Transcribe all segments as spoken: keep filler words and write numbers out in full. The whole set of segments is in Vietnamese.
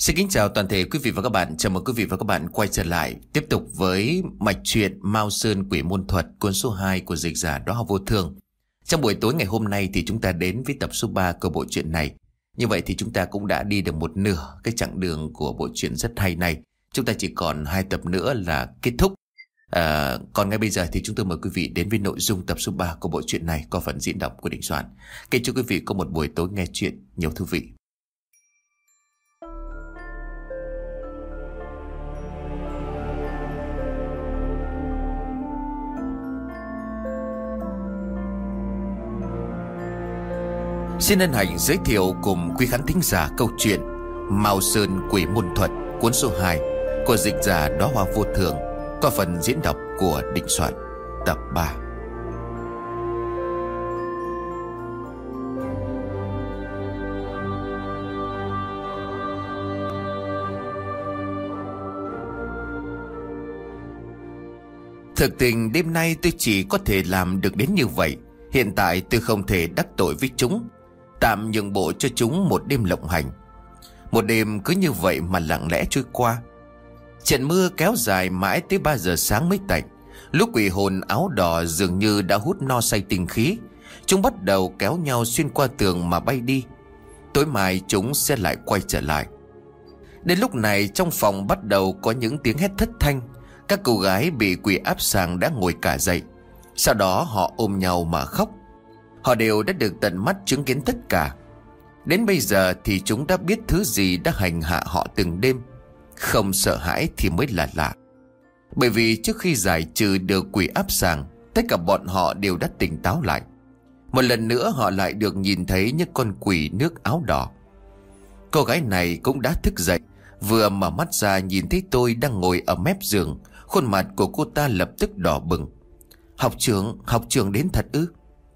Xin kính chào toàn thể quý vị và các bạn. Chào mừng quý vị và các bạn quay trở lại tiếp tục với mạch truyện Mao Sơn Quỷ Môn Thuật, cuốn số hai của dịch giả Đó Học Vô Thường. Trong buổi tối ngày hôm nay thì chúng ta đến với tập số ba của bộ truyện này. Như vậy thì chúng ta cũng đã đi được một nửa cái chặng đường của bộ truyện rất hay này. Chúng ta chỉ còn hai tập nữa là kết thúc. À, còn ngay bây giờ thì chúng tôi mời quý vị đến với nội dung tập số ba của bộ truyện này qua phần diễn đọc của Đình Soạn. Kính chúc quý vị có một buổi tối nghe chuyện nhiều thú vị. Xin hân hạnh giới thiệu cùng quý khán thính giả câu chuyện Mao Sơn Quỷ Môn Thuật, cuốn số hai của dịch giả Đó Hoa Vô Thường qua phần diễn đọc của Đình Soạn, tập ba. Thực tình đêm nay tôi chỉ có thể làm được đến như vậy. Hiện tại tôi không thể đắc tội với chúng, tạm nhượng bộ cho chúng một đêm lộng hành. Một đêm cứ như vậy mà lặng lẽ trôi qua. Trận mưa kéo dài mãi tới ba giờ sáng mới tạnh. Lúc quỷ hồn áo đỏ dường như đã hút no say tinh khí, chúng bắt đầu kéo nhau xuyên qua tường mà bay đi. Tối mai chúng sẽ lại quay trở lại. Đến lúc này trong phòng bắt đầu có những tiếng hét thất thanh. Các cô gái bị quỷ áp sàng đã ngồi cả dậy. Sau đó họ ôm nhau mà khóc. Họ đều đã được tận mắt chứng kiến tất cả. Đến bây giờ thì chúng đã biết thứ gì đã hành hạ họ từng đêm. Không sợ hãi thì mới là lạ. Bởi vì trước khi giải trừ được quỷ áp sàng, tất cả bọn họ đều đã tỉnh táo lại. Một lần nữa họ lại được nhìn thấy những con quỷ nước áo đỏ. Cô gái này cũng đã thức dậy. Vừa mở mắt ra nhìn thấy tôi đang ngồi ở mép giường. Khuôn mặt của cô ta lập tức đỏ bừng. Học trưởng, học trưởng đến thật ư?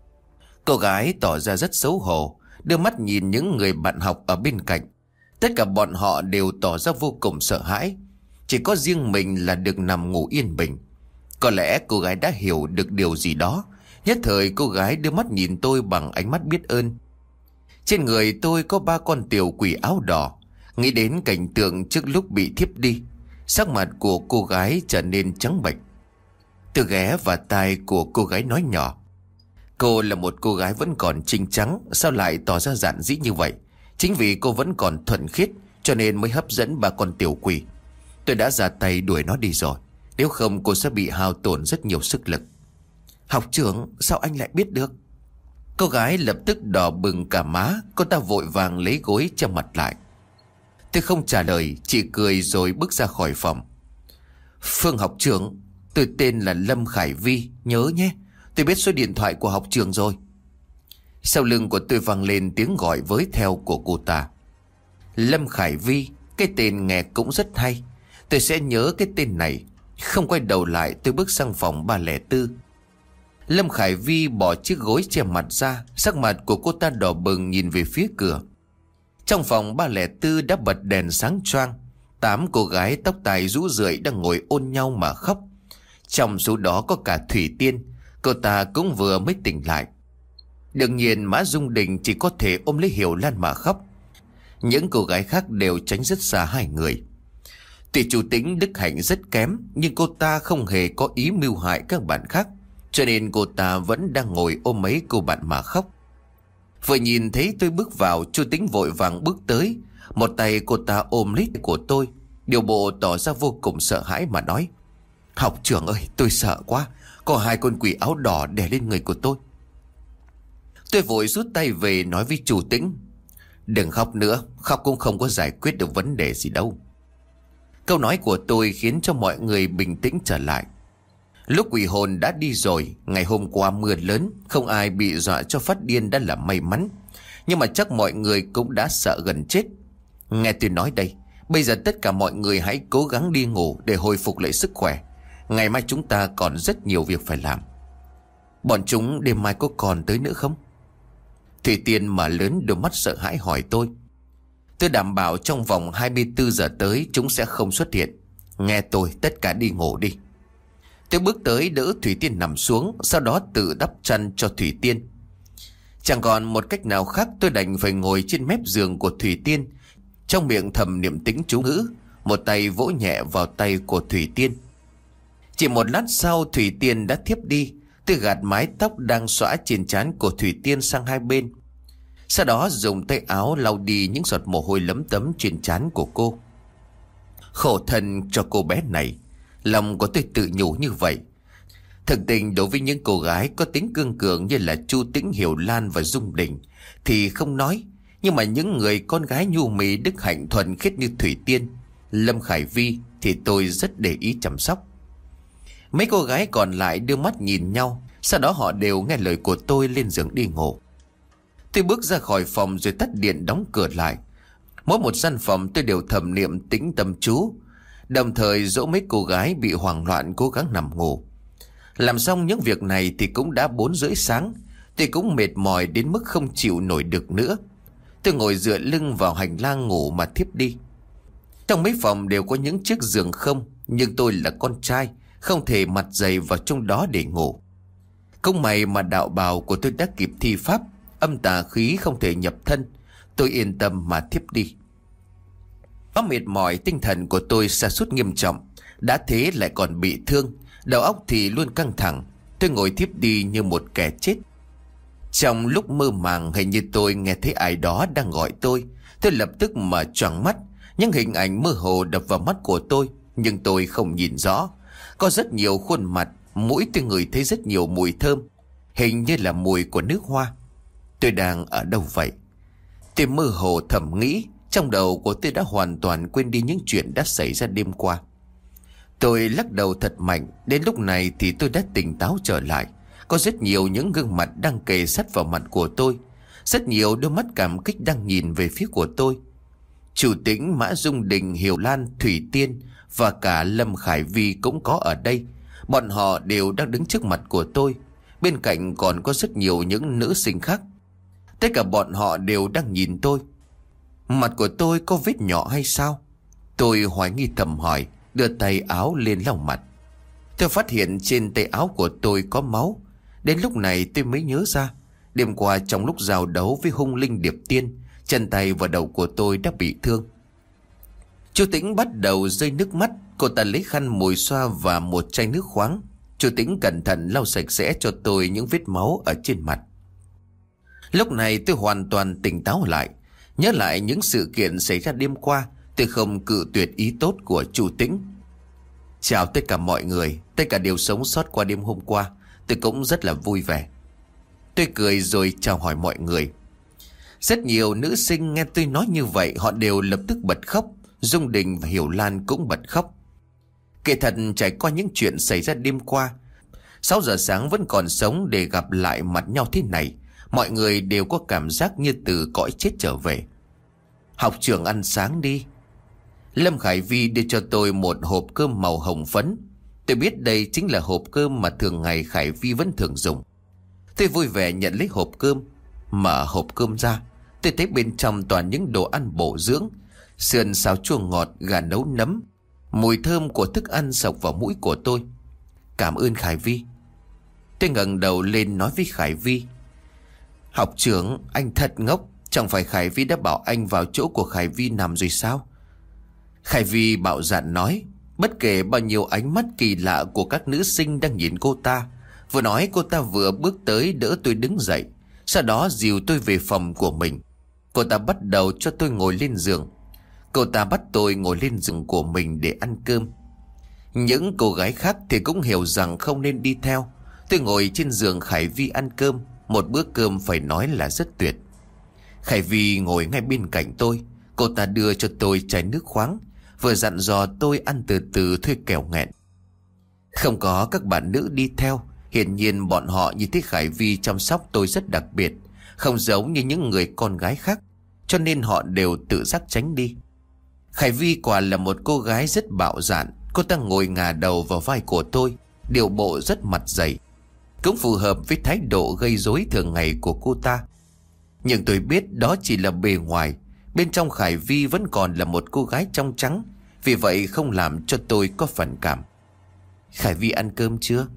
Cô gái tỏ ra rất xấu hổ, đưa mắt nhìn những người bạn học ở bên cạnh. Tất cả bọn họ đều tỏ ra vô cùng sợ hãi. Chỉ có riêng mình là được nằm ngủ yên bình. Có lẽ cô gái đã hiểu được điều gì đó. Nhất thời cô gái đưa mắt nhìn tôi bằng ánh mắt biết ơn. Trên người tôi có ba con tiểu quỷ áo đỏ. Nghĩ đến cảnh tượng trước lúc bị thiếp đi, sắc mặt của cô gái trở nên trắng bệch. Tôi ghé vào tai của cô gái nói nhỏ. Cô là một cô gái vẫn còn trinh trắng, sao lại tỏ ra giản dĩ như vậy? Chính vì cô vẫn còn thuần khiết cho nên mới hấp dẫn ba con tiểu quỷ. Tôi đã ra tay đuổi nó đi rồi. Nếu không cô sẽ bị hao tổn rất nhiều sức lực. Học trưởng, sao anh lại biết được? Cô gái lập tức đỏ bừng cả má. Cô ta vội vàng lấy gối che mặt lại. Tôi không trả lời, chỉ cười rồi bước ra khỏi phòng. Phương học trưởng, tôi tên là Lâm Khải Vi, nhớ nhé. Tôi biết số điện thoại của học trưởng rồi. Sau lưng của tôi vang lên tiếng gọi với theo của cô ta. Lâm Khải Vi, cái tên nghe cũng rất hay. Tôi sẽ nhớ cái tên này. Không quay đầu lại tôi bước sang phòng ba không bốn. Lâm Khải Vi bỏ chiếc gối che mặt ra. Sắc mặt của cô ta đỏ bừng nhìn về phía cửa. Trong phòng ba không bốn đã bật đèn sáng choang. Tám cô gái tóc tai rũ rượi đang ngồi ôn nhau mà khóc. Trong số đó có cả Thủy Tiên. Cô ta cũng vừa mới tỉnh lại. Đương nhiên Mã Dung Đình chỉ có thể ôm lấy Hiểu Lan mà khóc. Những cô gái khác đều tránh rất xa hai người. Tuy chủ tính đức hạnh rất kém, nhưng cô ta không hề có ý mưu hại các bạn khác, cho nên cô ta vẫn đang ngồi ôm mấy cô bạn mà khóc. Vừa nhìn thấy tôi bước vào, Chu Tính vội vàng bước tới. Một tay cô ta ôm lấy của tôi, điều bộ tỏ ra vô cùng sợ hãi mà nói. Học trưởng ơi, tôi sợ quá. Có hai con quỷ áo đỏ đè lên người của tôi. Tôi vội rút tay về nói với chủ Tĩnh. Đừng khóc nữa, khóc cũng không có giải quyết được vấn đề gì đâu. Câu nói của tôi khiến cho mọi người bình tĩnh trở lại. Lúc quỷ hồn đã đi rồi, ngày hôm qua mưa lớn, không ai bị dọa cho phát điên đã là may mắn. Nhưng mà chắc mọi người cũng đã sợ gần chết. Nghe tôi nói đây, bây giờ tất cả mọi người hãy cố gắng đi ngủ để hồi phục lại sức khỏe. Ngày mai chúng ta còn rất nhiều việc phải làm. Bọn chúng đêm mai có còn tới nữa không? Thủy Tiên mở lớn đôi mắt sợ hãi hỏi tôi. Tôi đảm bảo trong vòng hai mươi bốn giờ tới chúng sẽ không xuất hiện. Nghe tôi, tất cả đi ngủ đi. Tôi bước tới đỡ Thủy Tiên nằm xuống, sau đó tự đắp chăn cho Thủy Tiên. Chẳng còn một cách nào khác, tôi đành phải ngồi trên mép giường của Thủy Tiên, trong miệng thầm niệm tĩnh chú ngữ, một tay vỗ nhẹ vào tay của Thủy Tiên. Chỉ một lát sau Thủy Tiên đã thiếp đi. Tôi gạt mái tóc đang xõa trên trán của Thủy Tiên sang hai bên, sau đó dùng tay áo lau đi những giọt mồ hôi lấm tấm trên trán của cô. Khổ thân cho cô bé này, lòng của tôi tự nhủ như vậy. Thực tình đối với những cô gái có tính cương cường như là Chu Tĩnh, Hiểu Lan và Dung Đình thì không nói. Nhưng mà những người con gái nhu mì, đức hạnh, thuần khiết như Thủy Tiên, Lâm Khải Vi thì tôi rất để ý chăm sóc. Mấy cô gái còn lại đưa mắt nhìn nhau, sau đó họ đều nghe lời của tôi lên giường đi ngủ. Tôi bước ra khỏi phòng rồi tắt điện đóng cửa lại. Mỗi một gian phòng tôi đều thầm niệm tĩnh tâm chú, đồng thời dỗ mấy cô gái bị hoảng loạn cố gắng nằm ngủ. Làm xong những việc này thì cũng đã bốn rưỡi sáng. Tôi cũng mệt mỏi đến mức không chịu nổi được nữa. Tôi ngồi dựa lưng vào hành lang ngủ mà thiếp đi. Trong mấy phòng đều có những chiếc giường không, nhưng tôi là con trai, không thể mặt dày vào trong đó để ngủ. Không may mà đạo bào của tôi đã kịp thi pháp, âm tà khí không thể nhập thân. Tôi yên tâm mà thiếp đi. Quá mệt mỏi, tinh thần của tôi sa sút nghiêm trọng. Đã thế lại còn bị thương, đầu óc thì luôn căng thẳng. Tôi ngồi thiếp đi như một kẻ chết. Trong lúc mơ màng, hình như tôi nghe thấy ai đó đang gọi tôi. Tôi lập tức mở choàng mắt. Những hình ảnh mơ hồ đập vào mắt của tôi, nhưng tôi không nhìn rõ. Có rất nhiều khuôn mặt, mũi tôi ngửi thấy rất nhiều mùi thơm, hình như là mùi của nước hoa. Tôi đang ở đâu vậy? Tôi mơ hồ thầm nghĩ. Trong đầu của tôi đã hoàn toàn quên đi những chuyện đã xảy ra đêm qua. Tôi lắc đầu thật mạnh. Đến lúc này thì tôi đã tỉnh táo trở lại. Có rất nhiều những gương mặt đang kề sát vào mặt của tôi. Rất nhiều đôi mắt cảm kích đang nhìn về phía của tôi. Chủ Tĩnh, Mã Dung Đình, Hiểu Lan, Thủy Tiên và cả Lâm Khải Vi cũng có ở đây. Bọn họ đều đang đứng trước mặt của tôi. Bên cạnh còn có rất nhiều những nữ sinh khác. Tất cả bọn họ đều đang nhìn tôi. Mặt của tôi có vết nhỏ hay sao? Tôi hoài nghi thầm hỏi, đưa tay áo lên lau mặt. Tôi phát hiện trên tay áo của tôi có máu. Đến lúc này tôi mới nhớ ra, đêm qua trong lúc giao đấu với hung linh Điệp Tiên, chân tay và đầu của tôi đã bị thương. Chú Tĩnh bắt đầu rơi nước mắt. Cô ta lấy khăn mùi xoa và một chai nước khoáng. Chú Tĩnh cẩn thận lau sạch sẽ cho tôi những vết máu ở trên mặt. Lúc này tôi hoàn toàn tỉnh táo lại. Nhớ lại những sự kiện xảy ra đêm qua, tôi không cự tuyệt ý tốt của chú Tĩnh. Chào tất cả mọi người, tất cả đều sống sót qua đêm hôm qua. Tôi cũng rất là vui vẻ. Tôi cười rồi chào hỏi mọi người. Rất nhiều nữ sinh nghe tôi nói như vậy, họ đều lập tức bật khóc. Dung Đình và Hiểu Lan cũng bật khóc. Kể thật, trải qua những chuyện xảy ra đêm qua, sáu giờ sáng vẫn còn sống để gặp lại mặt nhau thế này, mọi người đều có cảm giác như từ cõi chết trở về. Học trưởng ăn sáng đi. Lâm Khải Vi đưa cho tôi một hộp cơm màu hồng phấn. Tôi biết đây chính là hộp cơm mà thường ngày Khải Vi vẫn thường dùng. Tôi vui vẻ nhận lấy hộp cơm. Mở hộp cơm ra, tôi thấy bên trong toàn những đồ ăn bổ dưỡng, sườn xào chua ngọt, gà nấu nấm. Mùi thơm của thức ăn sộc vào mũi của tôi. Cảm ơn Khải Vi. Tôi ngẩng đầu lên nói với Khải Vi, học trưởng, anh thật ngốc. Chẳng phải Khải Vi đã bảo anh vào chỗ của Khải Vi nằm rồi sao? Khải Vi bạo dạn nói. Bất kể bao nhiêu ánh mắt kỳ lạ của các nữ sinh đang nhìn cô ta, vừa nói cô ta vừa bước tới đỡ tôi đứng dậy, sau đó dìu tôi về phòng của mình. Cô ta bắt đầu cho tôi ngồi lên giường. Cô ta bắt tôi ngồi lên giường của mình để ăn cơm. Những cô gái khác thì cũng hiểu rằng không nên đi theo. Tôi ngồi trên giường Khải Vi ăn cơm. Một bữa cơm phải nói là rất tuyệt. Khải Vi ngồi ngay bên cạnh tôi. Cô ta đưa cho tôi chai nước khoáng, vừa dặn dò tôi ăn từ từ thôi kẻo nghẹn. Không có các bạn nữ đi theo. Hiển nhiên bọn họ nhìn thấy Khải Vi chăm sóc tôi rất đặc biệt, không giống như những người con gái khác, cho nên họ đều tự giác tránh đi. Khải Vi quả là một cô gái rất bạo dạn. Cô ta ngồi ngả đầu vào vai của tôi, điệu bộ rất mặt dày, cũng phù hợp với thái độ gây rối thường ngày của cô ta. Nhưng tôi biết đó chỉ là bề ngoài. Bên trong Khải Vi vẫn còn là một cô gái trong trắng, vì vậy không làm cho tôi có phản cảm. Khải Vi ăn cơm chưa?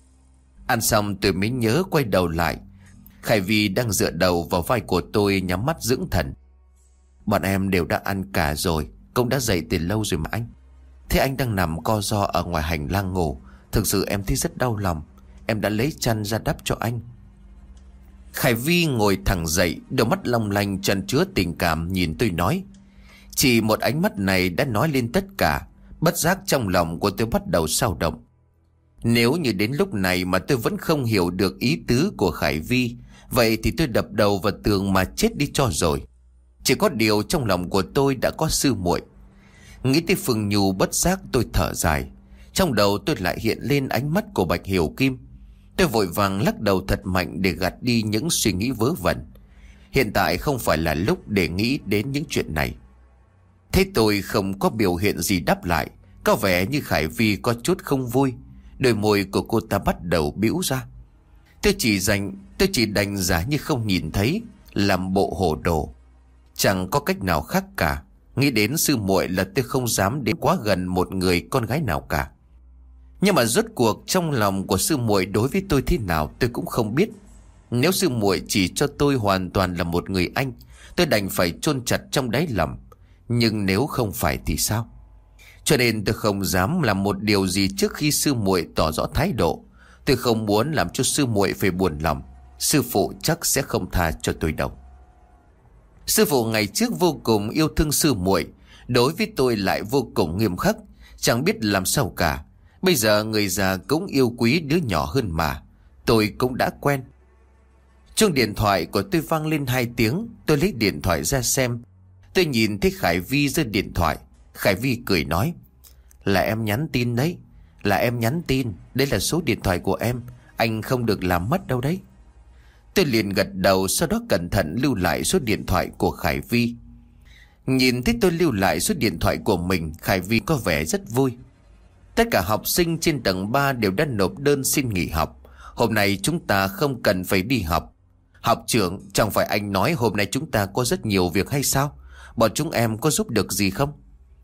Ăn xong tôi mới nhớ quay đầu lại. Khải Vi đang dựa đầu vào vai của tôi, nhắm mắt dưỡng thần. Bọn em đều đã ăn cả rồi, cũng đã dậy từ lâu rồi mà anh. Thế anh đang nằm co ro ở ngoài hành lang ngủ. Thực sự em thấy rất đau lòng. Em đã lấy chăn ra đắp cho anh. Khải Vi ngồi thẳng dậy, đôi mắt long lanh tràn chứa tình cảm nhìn tôi nói. Chỉ một ánh mắt này đã nói lên tất cả. Bất giác trong lòng của tôi bắt đầu xao động. Nếu như đến lúc này mà tôi vẫn không hiểu được ý tứ của Khải Vi, vậy thì tôi đập đầu vào tường mà chết đi cho rồi. Chỉ có điều trong lòng của tôi đã có sư muội. Nghĩ tới Phương Nhu, bất giác tôi thở dài. Trong đầu tôi lại hiện lên ánh mắt của Bạch Hiểu Kim. Tôi vội vàng lắc đầu thật mạnh để gạt đi những suy nghĩ vớ vẩn. Hiện tại không phải là lúc để nghĩ đến những chuyện này. Thế tôi không có biểu hiện gì đáp lại. Có vẻ như Khải Vi có chút không vui. Đôi môi của cô ta bắt đầu bĩu ra. Tôi chỉ dành Tôi chỉ đành giả như không nhìn thấy, làm bộ hồ đồ. Chẳng có cách nào khác cả. Nghĩ đến sư muội là tôi không dám đến quá gần một người con gái nào cả. Nhưng mà rốt cuộc trong lòng của sư muội đối với tôi thế nào tôi cũng không biết. Nếu sư muội chỉ cho tôi hoàn toàn là một người anh, tôi đành phải chôn chặt trong đáy lòng. Nhưng nếu không phải thì sao? Cho nên tôi không dám làm một điều gì trước khi sư muội tỏ rõ thái độ. Tôi không muốn làm cho sư muội phải buồn lòng. Sư phụ chắc sẽ không tha cho tôi đâu. Sư phụ ngày trước vô cùng yêu thương sư muội, đối với tôi lại vô cùng nghiêm khắc, chẳng biết làm sao cả. Bây giờ người già cũng yêu quý đứa nhỏ hơn mà. Tôi cũng đã quen. Chuông điện thoại của tôi vang lên hai tiếng. Tôi lấy điện thoại ra xem. Tôi nhìn thấy Khải Vi giơ điện thoại. Khải Vi cười nói. Là em nhắn tin đấy. Là em nhắn tin. Đây là số điện thoại của em. Anh không được làm mất đâu đấy. Tôi liền gật đầu, sau đó cẩn thận lưu lại số điện thoại của Khải Vi. Nhìn thấy tôi lưu lại số điện thoại của mình, Khải Vi có vẻ rất vui. Tất cả học sinh trên tầng ba đều đã nộp đơn xin nghỉ học. Hôm nay chúng ta không cần phải đi học. Học trưởng, chẳng phải anh nói hôm nay chúng ta có rất nhiều việc hay sao? Bọn chúng em có giúp được gì không?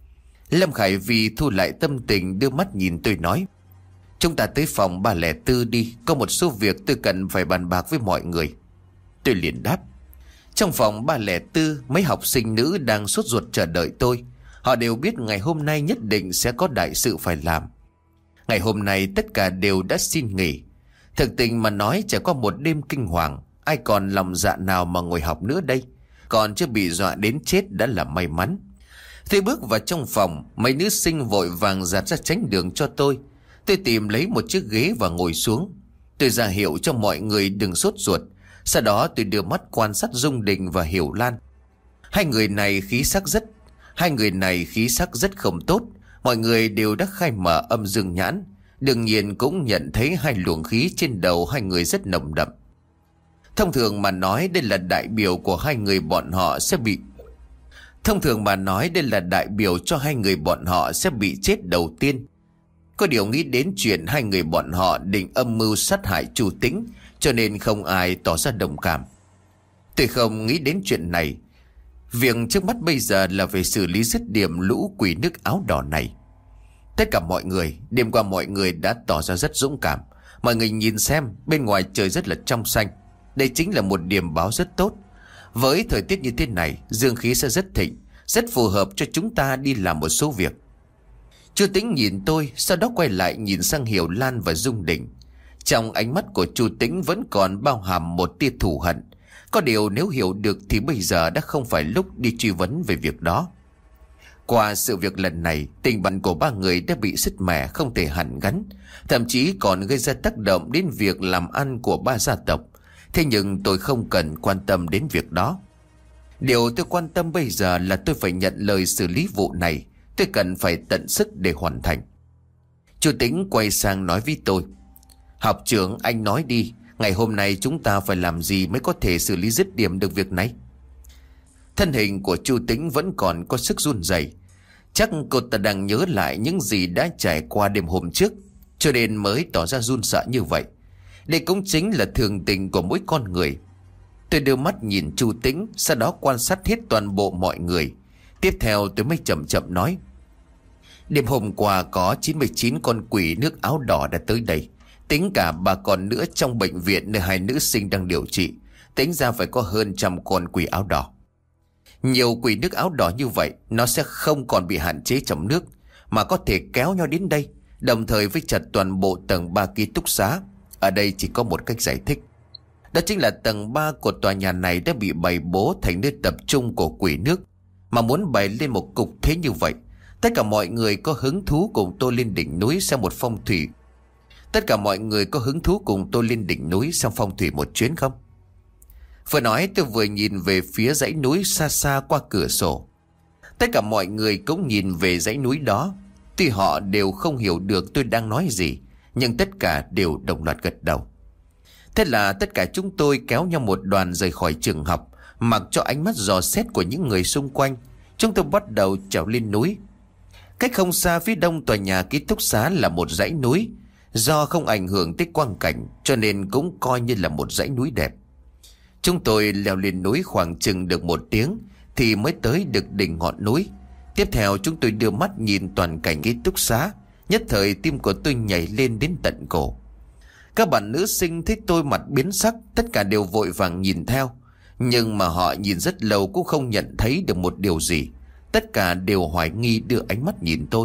Lâm Khải Vi thu lại tâm tình, đưa mắt nhìn tôi nói. Chúng ta tới phòng ba không bốn đi. Có một số việc tôi cần phải bàn bạc với mọi người. Tôi liền đáp. Trong phòng ba không bốn, mấy học sinh nữ đang sốt ruột chờ đợi tôi. Họ đều biết ngày hôm nay nhất định sẽ có đại sự phải làm. Ngày hôm nay tất cả đều đã xin nghỉ. Thực tình mà nói, trải qua một đêm kinh hoàng, ai còn lòng dạ nào mà ngồi học nữa đây. Còn chưa bị dọa đến chết đã là may mắn. Tôi bước vào trong phòng, mấy nữ sinh vội vàng dạt ra tránh đường cho tôi. Tôi tìm lấy một chiếc ghế và ngồi xuống. Tôi ra hiệu cho mọi người đừng sốt ruột. Sau đó tôi đưa mắt quan sát Dung Đình và Hiểu Lan. Hai người này khí sắc rất Hai người này khí sắc rất không tốt. Mọi người đều đã khai mở âm dương nhãn. Đương nhiên cũng nhận thấy hai luồng khí trên đầu hai người rất nồng đậm. Thông thường mà nói đây là đại biểu của hai người bọn họ sẽ bị Thông thường mà nói đây là đại biểu cho hai người bọn họ sẽ bị chết đầu tiên. Có điều nghĩ đến chuyện hai người bọn họ định âm mưu sát hại Chu Tĩnh, cho nên không ai tỏ ra đồng cảm. Tôi không nghĩ đến chuyện này. Việc trước mắt bây giờ là phải xử lý dứt điểm lũ quỷ nước áo đỏ này. Tất cả mọi người, đêm qua mọi người đã tỏ ra rất dũng cảm. Mọi người nhìn xem, bên ngoài trời rất là trong xanh. Đây chính là một điểm báo rất tốt. Với thời tiết như thế này, dương khí sẽ rất thịnh, rất phù hợp cho chúng ta đi làm một số việc. Chu Tĩnh nhìn tôi, sau đó quay lại nhìn sang Hiểu Lan và Dung Đình. Trong ánh mắt của Chu Tĩnh vẫn còn bao hàm một tia thù hận. Có điều nếu hiểu được thì bây giờ đã không phải lúc đi truy vấn về việc đó. Qua sự việc lần này, tình bạn của ba người đã bị sứt mẻ không thể hàn gắn, thậm chí còn gây ra tác động đến việc làm ăn của ba gia tộc. Thế nhưng tôi không cần quan tâm đến việc đó. Điều tôi quan tâm bây giờ là tôi phải nhận lời xử lý vụ này. Tôi cần phải tận sức để hoàn thành. Chu Tĩnh quay sang nói với tôi. Học trưởng, anh nói đi. Ngày hôm nay chúng ta phải làm gì mới có thể xử lý dứt điểm được việc này? Thân hình của Chu Tĩnh vẫn còn có sức run rẩy. Chắc cô ta đang nhớ lại những gì đã trải qua đêm hôm trước, cho nên mới tỏ ra run sợ như vậy. Đây cũng chính là thường tình của mỗi con người. Tôi đưa mắt nhìn Chu Tĩnh, sau đó quan sát hết toàn bộ mọi người. Tiếp theo tôi mới chậm chậm nói. Đêm hôm qua có chín mươi chín con quỷ nước áo đỏ đã tới đây. Tính cả bà con nữa trong bệnh viện nơi hai nữ sinh đang điều trị, tính ra phải có hơn trăm con quỷ áo đỏ. Nhiều quỷ nước áo đỏ như vậy nó sẽ không còn bị hạn chế trong nước, mà có thể kéo nhau đến đây, đồng thời với chặt toàn bộ tầng ba ký túc xá. Ở đây chỉ có một cách giải thích. Đó chính là tầng ba của tòa nhà này đã bị bày bố thành nơi tập trung của quỷ nước. Mà muốn bày lên một cục thế như vậy, tất cả mọi người có hứng thú cùng tôi lên đỉnh núi xem một phong thủy. Tất cả mọi người có hứng thú cùng tôi lên đỉnh núi xem phong thủy một chuyến không? Vừa nói tôi vừa nhìn về phía dãy núi xa xa qua cửa sổ. Tất cả mọi người cũng nhìn về dãy núi đó. Tuy họ đều không hiểu được tôi đang nói gì, nhưng tất cả đều đồng loạt gật đầu. Thế là tất cả chúng tôi kéo nhau một đoàn rời khỏi trường học, mặc cho ánh mắt dò xét của những người xung quanh. Chúng tôi bắt đầu trèo lên núi. Cách không xa phía đông tòa nhà ký túc xá là một dãy núi. Do không ảnh hưởng tới quang cảnh cho nên cũng coi như là một dãy núi đẹp. Chúng tôi leo lên núi khoảng chừng được một tiếng thì mới tới được đỉnh ngọn núi. Tiếp theo chúng tôi đưa mắt nhìn toàn cảnh ký túc xá. Nhất thời tim của tôi nhảy lên đến tận cổ. Các bạn nữ sinh thấy tôi mặt biến sắc, tất cả đều vội vàng nhìn theo. Nhưng mà họ nhìn rất lâu cũng không nhận thấy được một điều gì. Tất cả đều hoài nghi đưa ánh mắt nhìn tôi.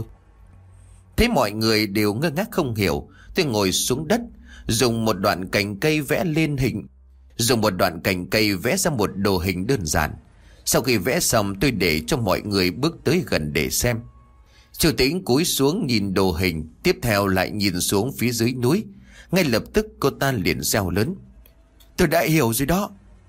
Thấy mọi người đều ngơ ngác không hiểu, tôi ngồi xuống đất, dùng một đoạn cành cây vẽ lên hình. Dùng một đoạn cành cây vẽ ra một đồ hình đơn giản. Sau khi vẽ xong tôi để cho mọi người bước tới gần để xem. Chủ Tĩnh cúi xuống nhìn đồ hình, tiếp theo lại nhìn xuống phía dưới núi. Ngay lập tức cô ta liền reo lớn: "Tôi đã hiểu rồi đó."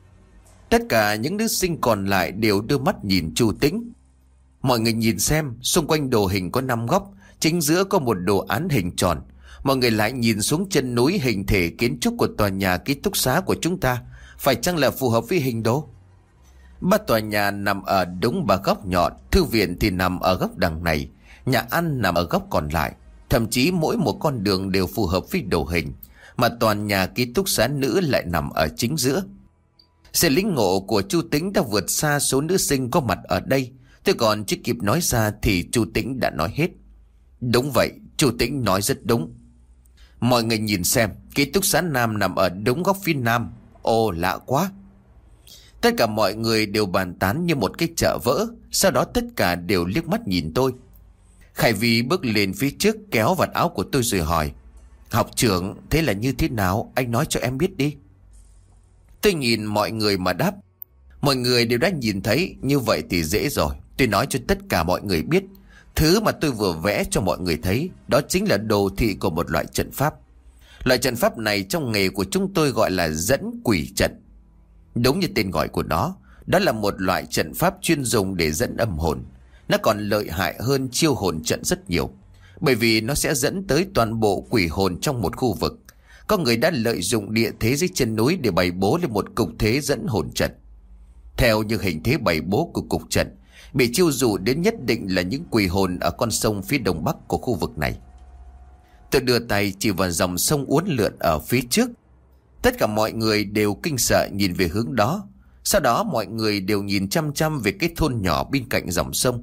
Tất cả những nữ sinh còn lại đều đưa mắt nhìn Chu Tĩnh. Mọi người nhìn xem, xung quanh đồ hình có năm góc, chính giữa có một đồ án hình tròn. Mọi người lại nhìn xuống chân núi, hình thể kiến trúc của tòa nhà ký túc xá của chúng ta phải chăng là phù hợp với hình đồ? Ba tòa nhà nằm ở đúng ba góc nhọn, thư viện thì nằm ở góc đằng này, nhà ăn nằm ở góc còn lại. Thậm chí mỗi một con đường đều phù hợp với đồ hình, mà toàn nhà ký túc xá nữ lại nằm ở chính giữa. Sự lĩnh ngộ của Chu Tĩnh đã vượt xa số nữ sinh có mặt ở đây. Tôi còn chưa kịp nói ra thì Chu Tĩnh đã nói hết. Đúng vậy, Chu Tĩnh nói rất đúng. Mọi người nhìn xem, ký túc xá nam nằm ở đúng góc phía nam. Ồ, lạ quá. Tất cả mọi người đều bàn tán như một cái chợ vỡ. Sau đó tất cả đều liếc mắt nhìn tôi. Khải Vi bước lên phía trước, kéo vạt áo của tôi rồi hỏi: "Học trưởng, thế là như thế nào? Anh nói cho em biết đi." Tôi nhìn mọi người mà đáp: "Mọi người đều đã nhìn thấy, như vậy thì dễ rồi. Tôi nói cho tất cả mọi người biết, thứ mà tôi vừa vẽ cho mọi người thấy, đó chính là đồ thị của một loại trận pháp. Loại trận pháp này trong nghề của chúng tôi gọi là dẫn quỷ trận. Đúng như tên gọi của nó, đó là một loại trận pháp chuyên dùng để dẫn âm hồn. Nó còn lợi hại hơn chiêu hồn trận rất nhiều, bởi vì nó sẽ dẫn tới toàn bộ quỷ hồn trong một khu vực. Có người đã lợi dụng địa thế dưới chân núi để bày bố lên một cục thế dẫn hồn trận. Theo như hình thế bày bố của cục trận, bị chiêu dụ đến nhất định là những quỷ hồn ở con sông phía đông bắc của khu vực này." Tôi đưa tay chỉ vào dòng sông uốn lượn ở phía trước. Tất cả mọi người đều kinh sợ nhìn về hướng đó. Sau đó mọi người đều nhìn chăm chăm về cái thôn nhỏ bên cạnh dòng sông.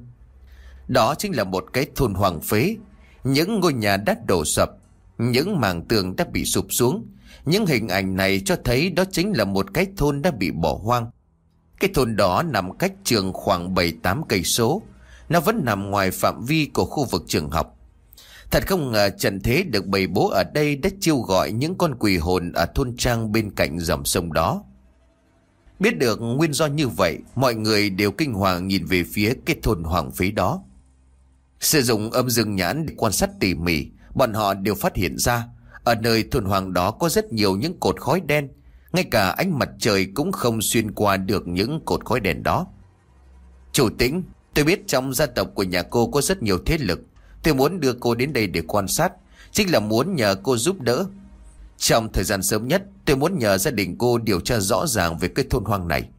Đó chính là một cái thôn hoang phế. Những ngôi nhà đã đổ sập, những mảng tường đã bị sụp xuống. Những hình ảnh này cho thấy đó chính là một cái thôn đã bị bỏ hoang. Cái thôn đó nằm cách trường khoảng bảy tám cây số. Nó vẫn nằm ngoài phạm vi của khu vực trường học. Thật không ngờ trận thế được bày bố ở đây đã chiêu gọi những con quỷ hồn ở thôn trang bên cạnh dòng sông đó. Biết được nguyên do như vậy, mọi người đều kinh hoàng nhìn về phía cái thôn hoang phế đó. Sử dụng âm dương nhãn để quan sát tỉ mỉ, bọn họ đều phát hiện ra ở nơi thôn hoang đó có rất nhiều những cột khói đen. Ngay cả ánh mặt trời cũng không xuyên qua được những cột khói đen đó. "Chủ Tĩnh, tôi biết trong gia tộc của nhà cô có rất nhiều thế lực. Tôi muốn đưa cô đến đây để quan sát, chính là muốn nhờ cô giúp đỡ. Trong thời gian sớm nhất, tôi muốn nhờ gia đình cô điều tra rõ ràng về cái thôn hoang này.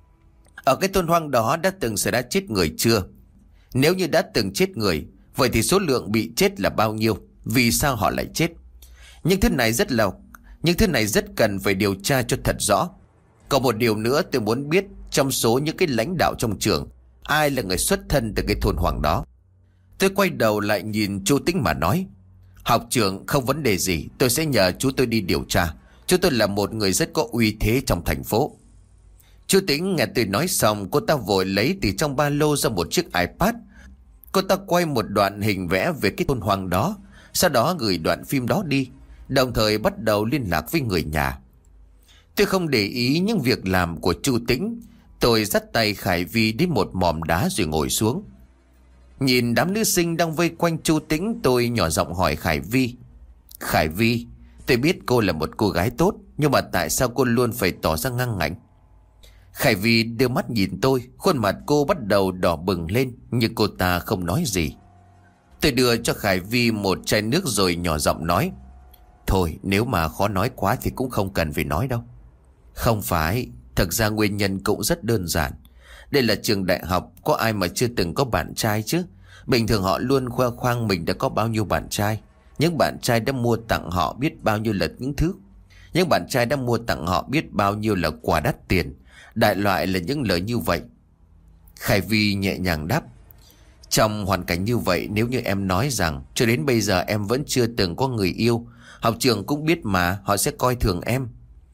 Ở cái thôn hoang đó đã từng xảy ra chết người chưa? Nếu như đã từng chết người, vậy thì số lượng bị chết là bao nhiêu? Vì sao họ lại chết? Nhưng thứ này rất là Nhưng thứ này rất cần phải điều tra cho thật rõ. Còn một điều nữa tôi muốn biết, trong số những cái lãnh đạo trong trường, ai là người xuất thân từ cái thôn hoang đó?" Tôi quay đầu lại nhìn chú Tĩnh mà nói: "Học trưởng, không vấn đề gì, tôi sẽ nhờ chú tôi đi điều tra. Chú tôi là một người rất có uy thế trong thành phố." Chú Tĩnh nghe tôi nói xong, cô ta vội lấy từ trong ba lô ra một chiếc iPad. Cô ta quay một đoạn hình vẽ về cái thôn hoang đó, sau đó gửi đoạn phim đó đi, đồng thời bắt đầu liên lạc với người nhà. Tôi không để ý những việc làm của chú Tĩnh. Tôi dắt tay Khải Vi đến một mỏm đá rồi ngồi xuống. Nhìn đám nữ sinh đang vây quanh chú Tĩnh, tôi nhỏ giọng hỏi Khải Vi: Khải Vi, tôi biết cô là một cô gái tốt, nhưng mà tại sao cô luôn phải tỏ ra ngang ngạnh? Khải Vi đưa mắt nhìn tôi, khuôn mặt cô bắt đầu đỏ bừng lên, nhưng cô ta không nói gì. Tôi đưa cho Khải Vi một chai nước rồi nhỏ giọng nói: Thôi, nếu mà khó nói quá thì cũng không cần phải nói đâu. Không phải, thật ra nguyên nhân cũng rất đơn giản. Đây là trường đại học, có ai mà chưa từng có bạn trai chứ? Bình thường họ luôn khoe khoang mình đã có bao nhiêu bạn trai. Những bạn trai đã mua tặng họ biết bao nhiêu là những thứ. Những bạn trai đã mua tặng họ biết bao nhiêu là quà đắt tiền. Đại loại là những lời như vậy. Khải Vi nhẹ nhàng đáp: Trong hoàn cảnh như vậy, nếu như em nói rằng cho đến bây giờ em vẫn chưa từng có người yêu, học trường cũng biết mà, họ sẽ coi thường em.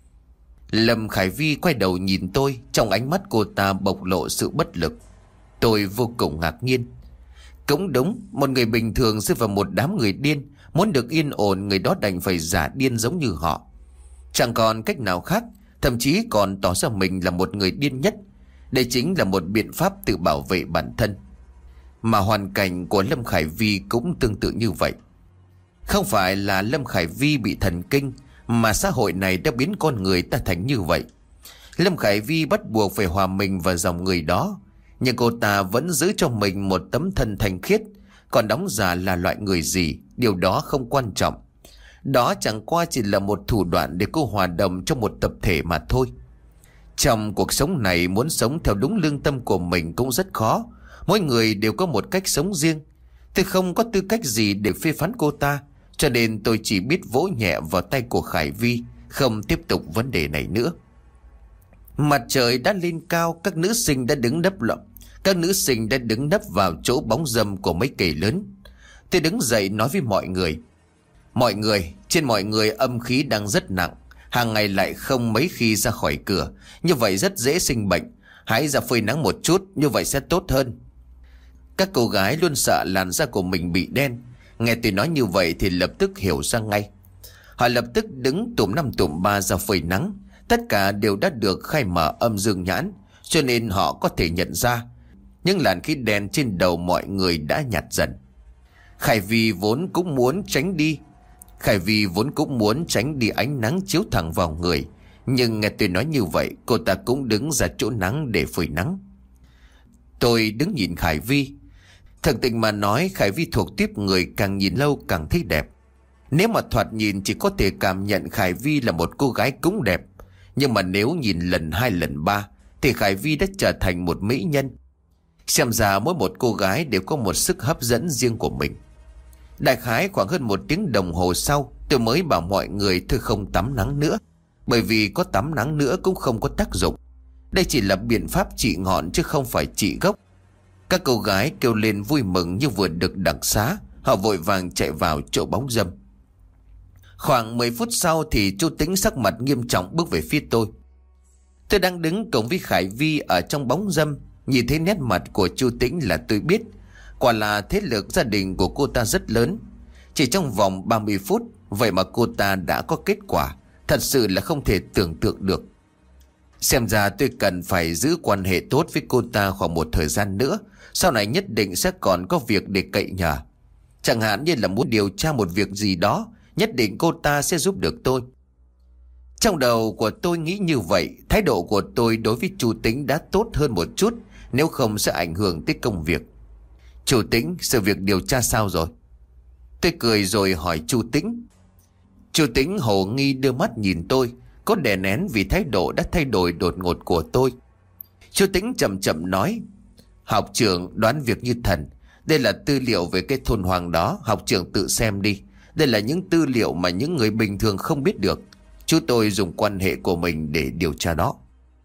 Lâm Khải Vi quay đầu nhìn tôi, trong ánh mắt cô ta bộc lộ sự bất lực. Tôi vô cùng ngạc nhiên. Cũng đúng, một người bình thường rơi vào một đám người điên, muốn được yên ổn, người đó đành phải giả điên giống như họ. Chẳng còn cách nào khác, thậm chí còn tỏ ra mình là một người điên nhất. Đây chính là một biện pháp tự bảo vệ bản thân. Mà hoàn cảnh của Lâm Khải Vi cũng tương tự như vậy. Không phải là Lâm Khải Vi bị thần kinh, mà xã hội này đã biến con người ta thành như vậy. Lâm Khải Vi bắt buộc phải hòa mình vào dòng người đó, nhưng cô ta vẫn giữ cho mình một tấm thân thanh khiết. Còn đóng giả là loại người gì, điều đó không quan trọng. Đó chẳng qua chỉ là một thủ đoạn để cô hòa đồng trong một tập thể mà thôi. Trong cuộc sống này, muốn sống theo đúng lương tâm của mình cũng rất khó. Mỗi người đều có một cách sống riêng. Tôi không có tư cách gì để phê phán cô ta, cho nên tôi chỉ biết vỗ nhẹ vào tay của Khải Vi, không tiếp tục vấn đề này nữa. Mặt trời đã lên cao, các nữ sinh đã đứng nấp lọ. Các nữ sinh đã đứng nấp vào chỗ bóng râm của mấy cây lớn. Tôi đứng dậy nói với mọi người: Mọi người, trên mọi người âm khí đang rất nặng, hàng ngày lại không mấy khi ra khỏi cửa, như vậy rất dễ sinh bệnh. Hãy ra phơi nắng một chút, như vậy sẽ tốt hơn. Các cô gái luôn sợ làn da của mình bị đen. Nghe tôi nói như vậy thì lập tức hiểu ra ngay. Họ lập tức đứng tụm năm tụm ba ra phơi nắng. Tất cả đều đã được khai mở âm dương nhãn, cho nên họ có thể nhận ra những làn khí đen trên đầu mọi người đã nhạt dần. Khải Vi vốn cũng muốn tránh đi Khải Vi vốn cũng muốn tránh đi ánh nắng chiếu thẳng vào người, nhưng nghe tôi nói như vậy, cô ta cũng đứng ra chỗ nắng để phơi nắng. Tôi đứng nhìn Khải Vi. Thật tình mà nói, Khải Vi thuộc tiếp người càng nhìn lâu càng thấy đẹp. Nếu mà thoạt nhìn chỉ có thể cảm nhận Khải Vi là một cô gái cũng đẹp, nhưng mà nếu nhìn lần hai lần ba thì Khải Vi đã trở thành một mỹ nhân. Xem ra mỗi một cô gái đều có một sức hấp dẫn riêng của mình. Đại khái khoảng hơn một tiếng đồng hồ sau, tôi mới bảo mọi người thôi không tắm nắng nữa, bởi vì có tắm nắng nữa cũng không có tác dụng. Đây chỉ là biện pháp trị ngọn chứ không phải trị gốc. Các cô gái kêu lên vui mừng như vừa được đặc xá. Họ vội vàng chạy vào chỗ bóng râm. Khoảng mười phút sau thì chú Tĩnh sắc mặt nghiêm trọng bước về phía tôi. Tôi đang đứng cùng với Khải Vi ở trong bóng râm. Nhìn thấy nét mặt của chú Tĩnh là tôi biết quả là thế lực gia đình của cô ta rất lớn. Chỉ trong vòng ba mươi phút, vậy mà cô ta đã có kết quả. Thật sự là không thể tưởng tượng được. Xem ra tôi cần phải giữ quan hệ tốt với cô ta khoảng một thời gian nữa. Sau này nhất định sẽ còn có việc để cậy nhờ. Chẳng hạn như là muốn điều tra một việc gì đó, nhất định cô ta sẽ giúp được tôi. Trong đầu của tôi nghĩ như vậy. Thái độ của tôi đối với chú Tĩnh đã tốt hơn một chút, nếu không sẽ ảnh hưởng tới công việc. Chú Tĩnh, sự việc điều tra sao rồi? Tôi cười rồi hỏi chú Tĩnh. Chú Tĩnh hồ nghi đưa mắt nhìn tôi, có đè nén vì thái độ đã thay đổi đột ngột của tôi. Chú Tĩnh chậm chậm nói: Học trưởng đoán việc như thần. Đây là tư liệu về cái thôn hoang đó, học trưởng tự xem đi. Đây là những tư liệu mà những người bình thường không biết được. Chú tôi dùng quan hệ của mình để điều tra đó.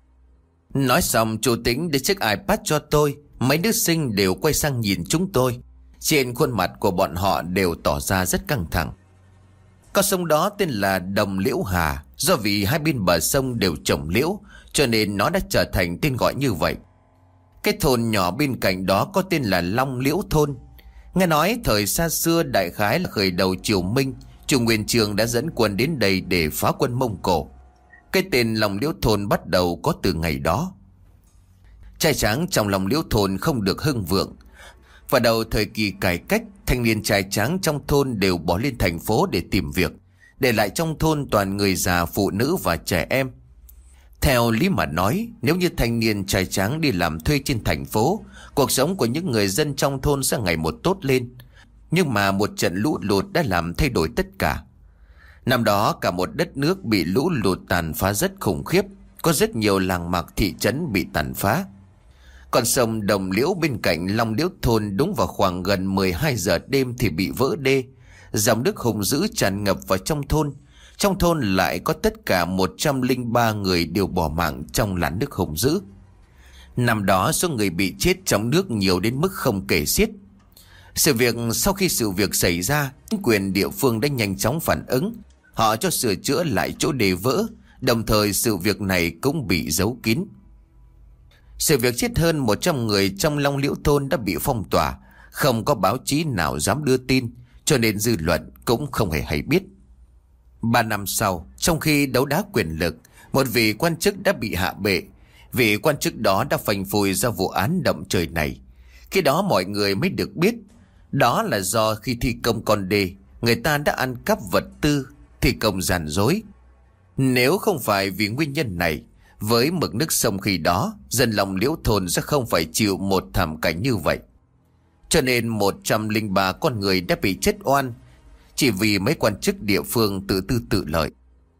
Nói xong, chú Tĩnh đưa chiếc iPad cho tôi. Mấy đứa sinh đều quay sang nhìn chúng tôi. Trên khuôn mặt của bọn họ đều tỏ ra rất căng thẳng. Con sông đó tên là Đồng Liễu Hà, do vì hai bên bờ sông đều trồng liễu, cho nên nó đã trở thành tên gọi như vậy. Cái thôn nhỏ bên cạnh đó có tên là Long Liễu Thôn. Nghe nói thời xa xưa, đại khái là khởi đầu triều Minh, Chu Nguyên Chương đã dẫn quân đến đây để phá quân Mông Cổ. Cái tên Long Liễu Thôn bắt đầu có từ ngày đó. Trai tráng trong Long Liễu Thôn không được hưng vượng. Vào đầu thời kỳ cải cách, thanh niên trai tráng trong thôn đều bỏ lên thành phố để tìm việc, để lại trong thôn toàn người già, phụ nữ và trẻ em. Theo lý mà nói, nếu như thanh niên trai tráng đi làm thuê trên thành phố, cuộc sống của những người dân trong thôn sẽ ngày một tốt lên. Nhưng mà một trận lũ lụt đã làm thay đổi tất cả. Năm đó cả một đất nước bị lũ lụt tàn phá rất khủng khiếp. Có rất nhiều làng mạc thị trấn bị tàn phá. Con sông Đồng Liễu bên cạnh Long Liễu Thôn đúng vào khoảng gần mười hai giờ đêm thì bị vỡ đê. Dòng nước hùng dữ tràn ngập vào trong thôn. Trong thôn lại có tất cả một trăm lẻ ba người đều bỏ mạng trong làn nước hùng dữ. Năm đó số người bị chết trong nước nhiều đến mức không kể xiết. Sự việc sau khi sự việc xảy ra, chính quyền địa phương đã nhanh chóng phản ứng. Họ cho sửa chữa lại chỗ đê vỡ, đồng thời sự việc này cũng bị giấu kín. Sự việc chết hơn một trăm người trong Long Liễu Thôn đã bị phong tỏa, không có báo chí nào dám đưa tin, cho nên dư luận cũng không hề hay biết. Ba năm sau, trong khi đấu đá quyền lực, một vị quan chức đã bị hạ bệ. Vị quan chức đó đã phanh phui ra vụ án động trời này. Khi đó mọi người mới được biết, đó là do khi thi công con đê, người ta đã ăn cắp vật tư, thi công gian dối. Nếu không phải vì nguyên nhân này, với mực nước sông khi đó, dân Long Liễu Thôn sẽ không phải chịu một thảm cảnh như vậy. Cho nên một trăm lẻ ba con người đã bị chết oan, chỉ vì mấy quan chức địa phương tự tư tự lợi.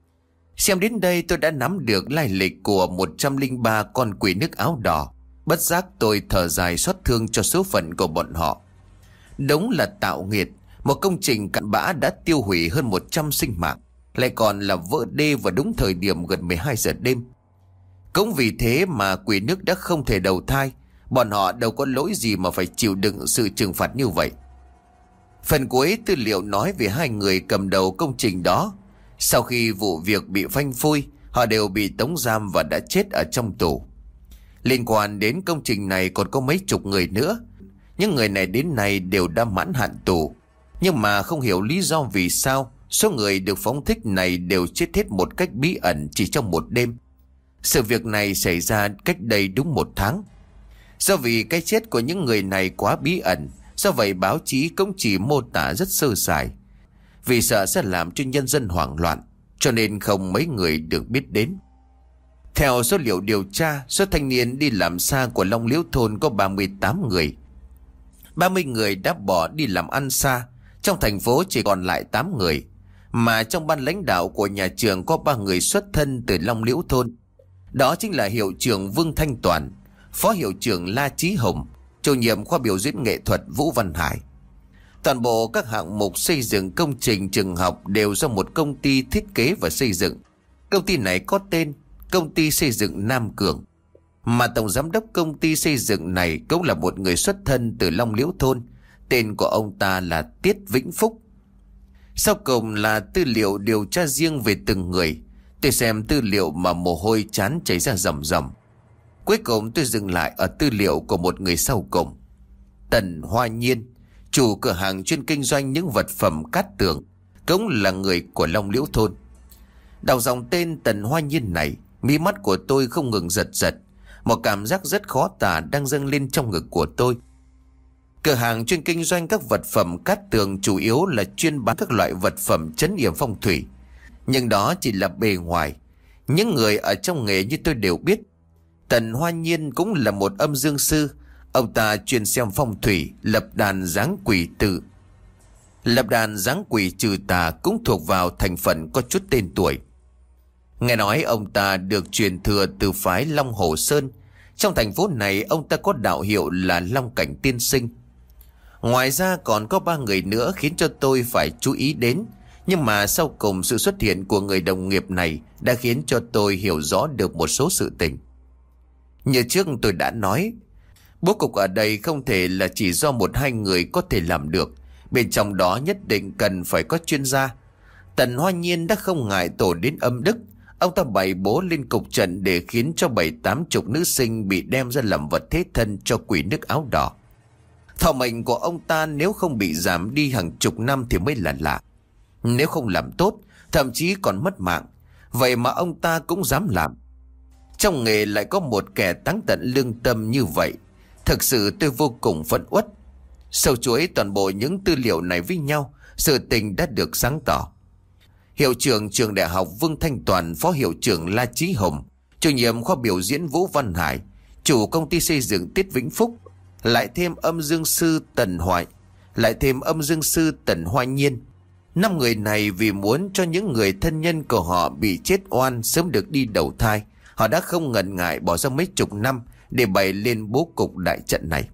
Xem đến đây tôi đã nắm được lai lịch của một trăm lẻ ba con quỷ nước áo đỏ. Bất giác tôi thở dài xót thương cho số phận của bọn họ. Đúng là tạo nghiệt, một công trình cặn bã đã tiêu hủy hơn một trăm sinh mạng, lại còn là vỡ đê vào đúng thời điểm gần mười hai giờ đêm. Cũng vì thế mà quỷ nước đã không thể đầu thai. Bọn họ đâu có lỗi gì mà phải chịu đựng sự trừng phạt như vậy. Phần cuối tư liệu nói về hai người cầm đầu công trình đó. Sau khi vụ việc bị phanh phui, họ đều bị tống giam và đã chết ở trong tù. Liên quan đến công trình này còn có mấy chục người nữa. Những người này đến nay đều đã mãn hạn tù. Nhưng mà không hiểu lý do vì sao số người được phóng thích này đều chết hết một cách bí ẩn chỉ trong một đêm. Sự việc này xảy ra cách đây đúng một tháng. Do vì cái chết của những người này quá bí ẩn, do vậy báo chí cũng chỉ mô tả rất sơ sài. Vì sợ sẽ làm cho nhân dân hoảng loạn, cho nên không mấy người được biết đến. Theo số liệu điều tra, số thanh niên đi làm xa của Long Liễu Thôn có ba mươi tám người. ba mươi người đã bỏ đi làm ăn xa, trong thành phố chỉ còn lại tám người. Mà trong ban lãnh đạo của nhà trường có ba người xuất thân từ Long Liễu Thôn. Đó chính là hiệu trưởng Vương Thanh Toàn, phó hiệu trưởng La Chí Hồng, chủ nhiệm khoa biểu diễn nghệ thuật Vũ Văn Hải. Toàn bộ các hạng mục xây dựng công trình trường học đều do một công ty thiết kế và xây dựng. Công ty này có tên Công ty Xây dựng Nam Cường. Mà tổng giám đốc công ty xây dựng này cũng là một người xuất thân từ Long Liễu Thôn. Tên của ông ta là Tiết Vĩnh Phúc. Sau cùng là tư liệu điều tra riêng về từng người. Tôi xem tư liệu mà mồ hôi chán chảy ra ròng ròng. Cuối cùng tôi dừng lại ở tư liệu của một người sau cùng. Tần Hoa Nhiên, chủ cửa hàng chuyên kinh doanh những vật phẩm cát tường, cũng là người của Long Liễu Thôn. Đọc dòng tên Tần Hoa Nhiên này, mí mắt của tôi không ngừng giật giật. Một cảm giác rất khó tả đang dâng lên trong ngực của tôi. Cửa hàng chuyên kinh doanh các vật phẩm cát tường chủ yếu là chuyên bán các loại vật phẩm trấn yểm phong thủy. Nhưng đó chỉ là bề ngoài. Những người ở trong nghề như tôi đều biết, Tần Hoa Nhiên cũng là một âm dương sư. Ông ta chuyên xem phong thủy, lập đàn giáng quỷ tự. Lập đàn giáng quỷ trừ tà cũng thuộc vào thành phần có chút tên tuổi. Nghe nói ông ta được truyền thừa từ phái Long Hồ Sơn. Trong thành phố này ông ta có đạo hiệu là Long Cảnh Tiên Sinh. Ngoài ra còn có ba người nữa khiến cho tôi phải chú ý đến. Nhưng mà sau cùng sự xuất hiện của người đồng nghiệp này đã khiến cho tôi hiểu rõ được một số sự tình. Như trước tôi đã nói, bố cục ở đây không thể là chỉ do một hai người có thể làm được. Bên trong đó nhất định cần phải có chuyên gia. Tần Hoa Nhiên đã không ngại tổ đến âm đức. Ông ta bày bố lên cục trận để khiến cho bảy tám chục nữ sinh bị đem ra làm vật thế thân cho quỷ nước áo đỏ. Thọ mệnh của ông ta nếu không bị giảm đi hàng chục năm thì mới là lạ. Nếu không làm tốt, thậm chí còn mất mạng, vậy mà ông ta cũng dám làm. Trong nghề lại có một kẻ táng tận lương tâm như vậy. Thực sự tôi vô cùng phẫn uất. Sâu chuỗi toàn bộ những tư liệu này với nhau, sự tình đã được sáng tỏ. Hiệu trưởng trường đại học Vương Thanh Toàn, phó hiệu trưởng La Chí Hùng, chủ nhiệm khoa biểu diễn Vũ Văn Hải, chủ công ty xây dựng Tiết Vĩnh Phúc, lại thêm âm dương sư Tần Hoài, lại thêm âm dương sư Tần Hoa Nhiên. Năm người này vì muốn cho những người thân nhân của họ bị chết oan sớm được đi đầu thai, họ đã không ngần ngại bỏ ra mấy chục năm để bày lên bố cục đại trận này.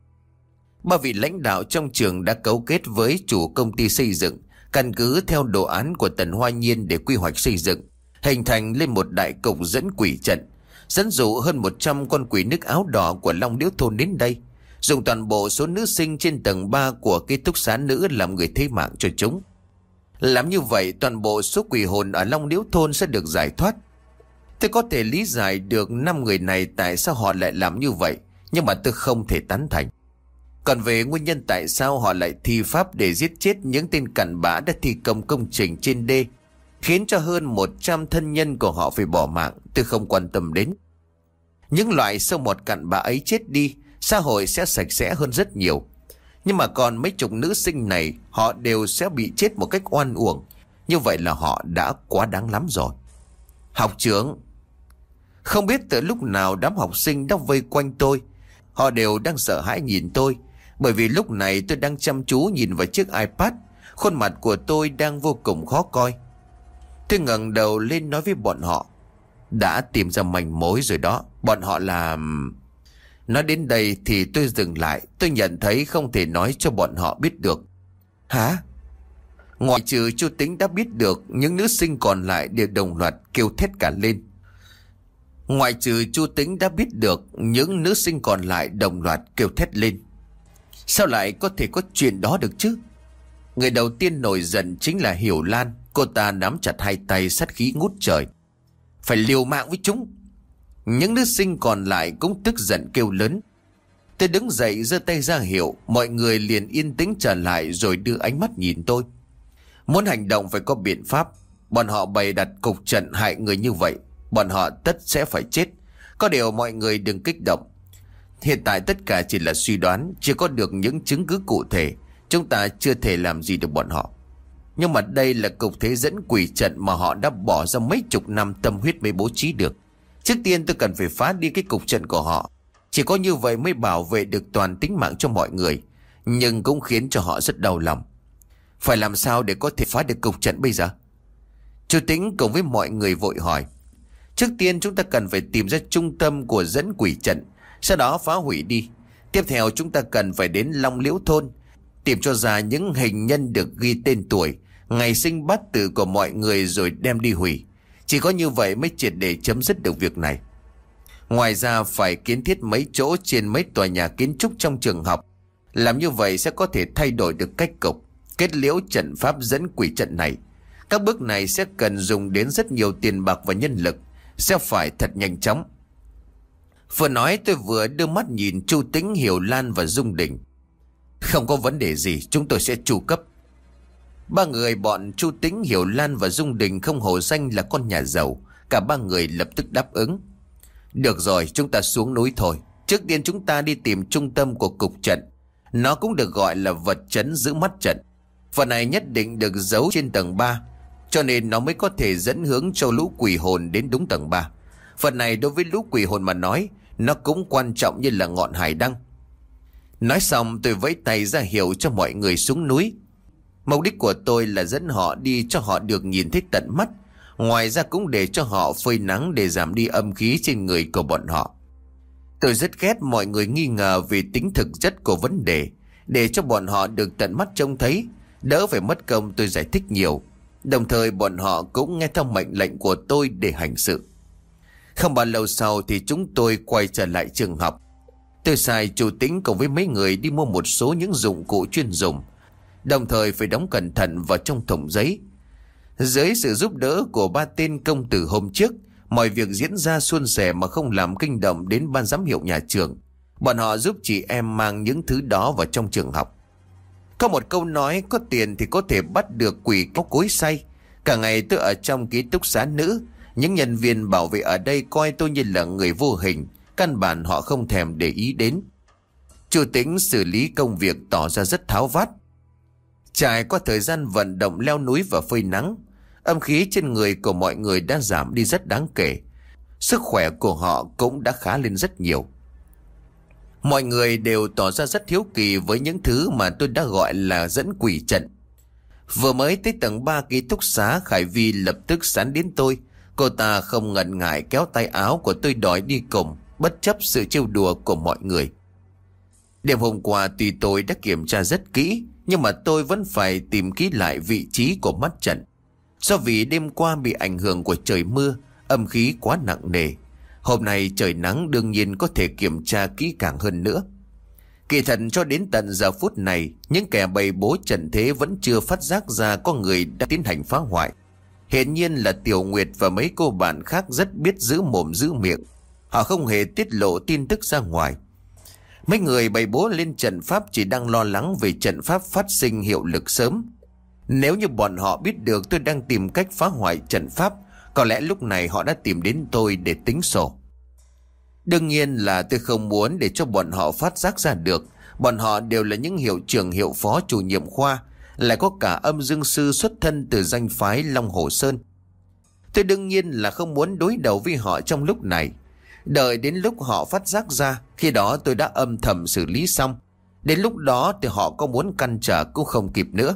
Ba vị lãnh đạo trong trường đã cấu kết với chủ công ty xây dựng, căn cứ theo đồ án của Tần Hoa Nhiên để quy hoạch xây dựng, hình thành lên một đại cục dẫn quỷ trận, dẫn dụ hơn một trăm con quỷ nước áo đỏ của Long Liễu thôn đến đây, dùng toàn bộ số nữ sinh trên tầng ba của ký túc xá nữ làm người thế mạng cho chúng. Làm như vậy, toàn bộ số quỷ hồn ở Long Liễu thôn sẽ được giải thoát. Tôi có thể lý giải được năm người này tại sao họ lại làm như vậy, nhưng mà tôi không thể tán thành. Còn về nguyên nhân tại sao họ lại thi pháp để giết chết những tên cặn bã đã thi công công trình trên đê, khiến cho hơn một trăm thân nhân của họ phải bỏ mạng, tôi không quan tâm đến. Những loại sâu mọt cặn bã ấy chết đi, xã hội sẽ sạch sẽ hơn rất nhiều. Nhưng mà còn mấy chục nữ sinh này, họ đều sẽ bị chết một cách oan uổng. Như vậy là họ đã quá đáng lắm rồi. Học trưởng, không biết từ lúc nào đám học sinh đã vây quanh tôi. Họ đều đang sợ hãi nhìn tôi, bởi vì lúc này tôi đang chăm chú nhìn vào chiếc iPad. Khuôn mặt của tôi đang vô cùng khó coi. Tôi ngẩng đầu lên nói với bọn họ, đã tìm ra manh mối rồi đó. Bọn họ làm... Nói đến đây thì tôi dừng lại. Tôi nhận thấy không thể nói cho bọn họ biết được. Hả? Ngoại trừ Chu Tính đã biết được, những nữ sinh còn lại đều đồng loạt kêu thét cả lên. Ngoại trừ Chu Tính đã biết được, những nữ sinh còn lại đồng loạt kêu thét lên. Sao lại có thể có chuyện đó được chứ? Người đầu tiên nổi giận chính là Hiểu Lan. Cô ta nắm chặt hai tay, sát khí ngút trời. Phải liều mạng với chúng. Những nữ sinh còn lại cũng tức giận kêu lớn. Tôi đứng dậy giơ tay ra hiệu, mọi người liền yên tĩnh trở lại rồi đưa ánh mắt nhìn tôi. Muốn hành động phải có biện pháp. Bọn họ bày đặt cục trận hại người như vậy, bọn họ tất sẽ phải chết. Có điều mọi người đừng kích động. Hiện tại tất cả chỉ là suy đoán, chưa có được những chứng cứ cụ thể. Chúng ta chưa thể làm gì được bọn họ. Nhưng mà đây là cục thế dẫn quỷ trận mà họ đã bỏ ra mấy chục năm tâm huyết mới bố trí được. Trước tiên tôi cần phải phá đi cái cục trận của họ. Chỉ có như vậy mới bảo vệ được toàn tính mạng cho mọi người, nhưng cũng khiến cho họ rất đau lòng. Phải làm sao để có thể phá được cục trận bây giờ? Chú Tính cùng với mọi người vội hỏi. Trước tiên chúng ta cần phải tìm ra trung tâm của dẫn quỷ trận, sau đó phá hủy đi. Tiếp theo chúng ta cần phải đến Long Liễu thôn, tìm cho ra những hình nhân được ghi tên tuổi, ngày sinh bát tự của mọi người rồi đem đi hủy. Chỉ có như vậy mới triệt để chấm dứt được việc này. Ngoài ra phải kiến thiết mấy chỗ trên mấy tòa nhà kiến trúc trong trường học. Làm như vậy sẽ có thể thay đổi được cách cục, kết liễu trận pháp dẫn quỷ trận này. Các bước này sẽ cần dùng đến rất nhiều tiền bạc và nhân lực, sẽ phải thật nhanh chóng. Vừa nói tôi vừa đưa mắt nhìn Chu Tĩnh, Hiểu Lan và Dung Đình. Không có vấn đề gì, chúng tôi sẽ chu cấp. Ba người bọn Chu Tĩnh, Hiểu Lan và Dung Đình không hổ danh là con nhà giàu. Cả ba người lập tức đáp ứng. Được rồi, chúng ta xuống núi thôi. Trước tiên chúng ta đi tìm trung tâm của cục trận. Nó cũng được gọi là vật trấn giữ mắt trận. Phần này nhất định được giấu trên tầng ba, cho nên nó mới có thể dẫn hướng cho lũ quỷ hồn đến đúng tầng ba. Phần này đối với lũ quỷ hồn mà nói, nó cũng quan trọng như là ngọn hải đăng. Nói xong tôi vẫy tay ra hiệu cho mọi người xuống núi. Mục đích của tôi là dẫn họ đi cho họ được nhìn thấy tận mắt. Ngoài ra cũng để cho họ phơi nắng để giảm đi âm khí trên người của bọn họ. Tôi rất ghét mọi người nghi ngờ về tính thực chất của vấn đề, để cho bọn họ được tận mắt trông thấy, đỡ phải mất công tôi giải thích nhiều. Đồng thời bọn họ cũng nghe theo mệnh lệnh của tôi để hành sự. Không bao lâu sau thì chúng tôi quay trở lại trường học. Tôi sai Chủ Tĩnh cùng với mấy người đi mua một số những dụng cụ chuyên dùng, đồng thời phải đóng cẩn thận vào trong thùng giấy. Dưới sự giúp đỡ của ba tên công tử hôm trước, mọi việc diễn ra suôn sẻ mà không làm kinh động đến ban giám hiệu nhà trường. Bọn họ giúp chị em mang những thứ đó vào trong trường học. Có một câu nói, có tiền thì có thể bắt được quỷ có cối xay. Cả ngày tôi ở trong ký túc xá nữ, những nhân viên bảo vệ ở đây coi tôi như là người vô hình, căn bản họ không thèm để ý đến. Chu Tĩnh xử lý công việc tỏ ra rất tháo vát. Trải qua thời gian vận động leo núi và phơi nắng, âm khí trên người của mọi người đã giảm đi rất đáng kể. Sức khỏe của họ cũng đã khá lên rất nhiều. Mọi người đều tỏ ra rất hiếu kỳ với những thứ mà tôi đã gọi là dẫn quỷ trận. Vừa mới tới tầng ba ký túc xá, Khải Vi lập tức sán đến tôi. Cô ta không ngần ngại kéo tay áo của tôi đòi đi cùng, bất chấp sự trêu đùa của mọi người. Đêm hôm qua tuy tôi đã kiểm tra rất kỹ, nhưng mà tôi vẫn phải tìm kỹ lại vị trí của mắt trận. Do vì đêm qua bị ảnh hưởng của trời mưa, âm khí quá nặng nề. Hôm nay trời nắng đương nhiên có thể kiểm tra kỹ càng hơn nữa. Kỳ thật cho đến tận giờ phút này, những kẻ bày bố trận thế vẫn chưa phát giác ra có người đã tiến hành phá hoại. Hiển nhiên là Tiểu Nguyệt và mấy cô bạn khác rất biết giữ mồm giữ miệng. Họ không hề tiết lộ tin tức ra ngoài. Mấy người bày bố lên trận pháp chỉ đang lo lắng về trận pháp phát sinh hiệu lực sớm. Nếu như bọn họ biết được tôi đang tìm cách phá hoại trận pháp, có lẽ lúc này họ đã tìm đến tôi để tính sổ. Đương nhiên là tôi không muốn để cho bọn họ phát giác ra được. Bọn họ đều là những hiệu trưởng hiệu phó chủ nhiệm khoa, lại có cả âm dương sư xuất thân từ danh phái Long Hồ Sơn. Tôi đương nhiên là không muốn đối đầu với họ trong lúc này. Đợi đến lúc họ phát giác ra, khi đó tôi đã âm thầm xử lý xong. Đến lúc đó thì họ có muốn căn trở cũng không kịp nữa.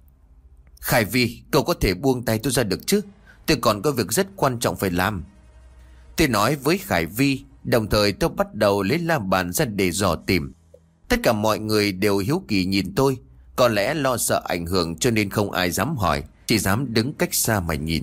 Khải Vi, cậu có thể buông tay tôi ra được chứ? Tôi còn có việc rất quan trọng phải làm. Tôi nói với Khải Vi, đồng thời tôi bắt đầu lấy la bàn ra để dò tìm. Tất cả mọi người đều hiếu kỳ nhìn tôi. Có lẽ lo sợ ảnh hưởng cho nên không ai dám hỏi, chỉ dám đứng cách xa mà nhìn.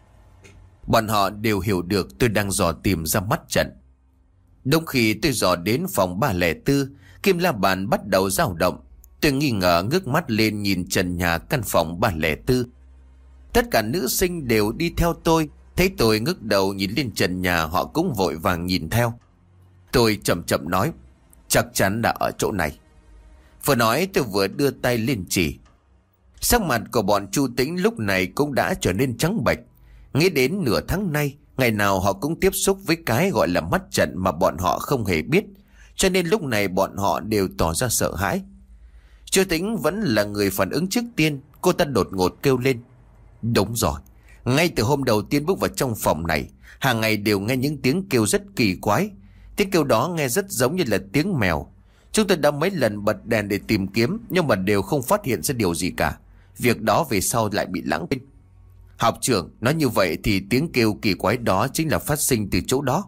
Bọn họ đều hiểu được tôi đang dò tìm ra mắt trận. Đúng khi tôi dò đến phòng ba không bốn, kim la bàn bắt đầu dao động. Tôi nghi ngờ ngước mắt lên nhìn trần nhà căn phòng ba không bốn. Tất cả nữ sinh đều đi theo tôi. Thấy tôi ngước đầu nhìn lên trần nhà, họ cũng vội vàng nhìn theo. Tôi chậm chậm nói, chắc chắn đã ở chỗ này. Vừa nói tôi vừa đưa tay lên chỉ. Sắc mặt của bọn Chu Tĩnh lúc này cũng đã trở nên trắng bệch. Nghĩ đến nửa tháng nay, ngày nào họ cũng tiếp xúc với cái gọi là mắt trận mà bọn họ không hề biết, cho nên lúc này bọn họ đều tỏ ra sợ hãi. Chu Tĩnh vẫn là người phản ứng trước tiên. Cô ta đột ngột kêu lên, đúng rồi, ngay từ hôm đầu tiên bước vào trong phòng này, hàng ngày đều nghe những tiếng kêu rất kỳ quái. Tiếng kêu đó nghe rất giống như là tiếng mèo. Chúng tôi đã mấy lần bật đèn để tìm kiếm, nhưng mà đều không phát hiện ra điều gì cả. Việc đó về sau lại bị lãng quên. Học trưởng nói như vậy thì tiếng kêu kỳ quái đó chính là phát sinh từ chỗ đó.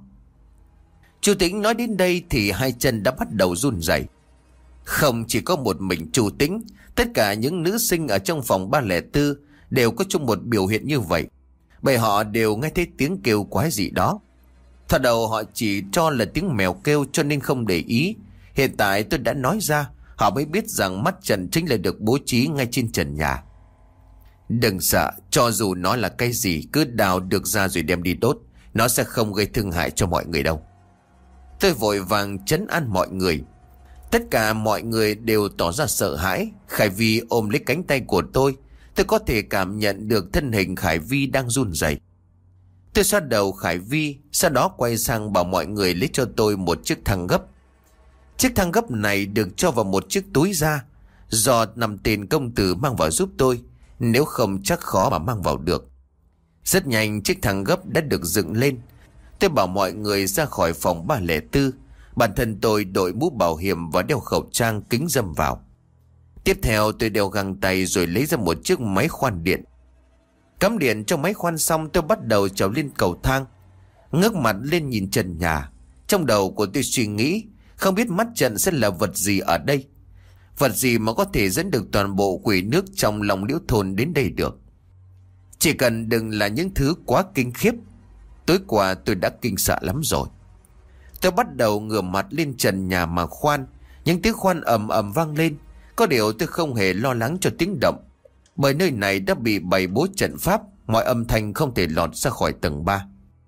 Chu Tĩnh nói đến đây thì hai chân đã bắt đầu run rẩy. Không chỉ có một mình Chu Tĩnh, tất cả những nữ sinh ở trong phòng ba không bốn đều có chung một biểu hiện như vậy. Bởi họ đều nghe thấy tiếng kêu quái dị đó. Thoạt đầu họ chỉ cho là tiếng mèo kêu cho nên không để ý. Hiện tại tôi đã nói ra, họ mới biết rằng mắt trận chính là được bố trí ngay trên trần nhà. Đừng sợ, cho dù nó là cái gì, cứ đào được ra rồi đem đi đốt. Nó sẽ không gây thương hại cho mọi người đâu. Tôi vội vàng trấn an mọi người. Tất cả mọi người đều tỏ ra sợ hãi. Khải Vi ôm lấy cánh tay của tôi. Tôi có thể cảm nhận được thân hình Khải Vi đang run rẩy. Tôi xoa đầu Khải Vi, sau đó quay sang bảo mọi người lấy cho tôi một chiếc thang gấp. Chiếc thang gấp này được cho vào một chiếc túi da, do năm tên công tử mang vào giúp tôi, nếu không chắc khó mà mang vào được. Rất nhanh chiếc thang gấp đã được dựng lên. Tôi bảo mọi người ra khỏi phòng ba không bốn. Bản thân tôi đội mũ bảo hiểm và đeo khẩu trang kính râm vào. Tiếp theo tôi đeo găng tay rồi lấy ra một chiếc máy khoan điện. Cắm điện trong máy khoan xong, tôi bắt đầu trèo lên cầu thang, ngước mặt lên nhìn trần nhà. Trong đầu của tôi suy nghĩ, không biết mắt trận sẽ là vật gì ở đây. Vật gì mà có thể dẫn được toàn bộ quỷ nước trong lòng Liễu thôn đến đây được. Chỉ cần đừng là những thứ quá kinh khiếp. Tối qua tôi đã kinh sợ lắm rồi. Tôi bắt đầu ngửa mặt lên trần nhà mà khoan. Những tiếng khoan ầm ầm vang lên. Có điều tôi không hề lo lắng cho tiếng động. bởi nơi này đã bị bày bố trận pháp, mọi âm thanh không thể lọt ra khỏi tầng ba.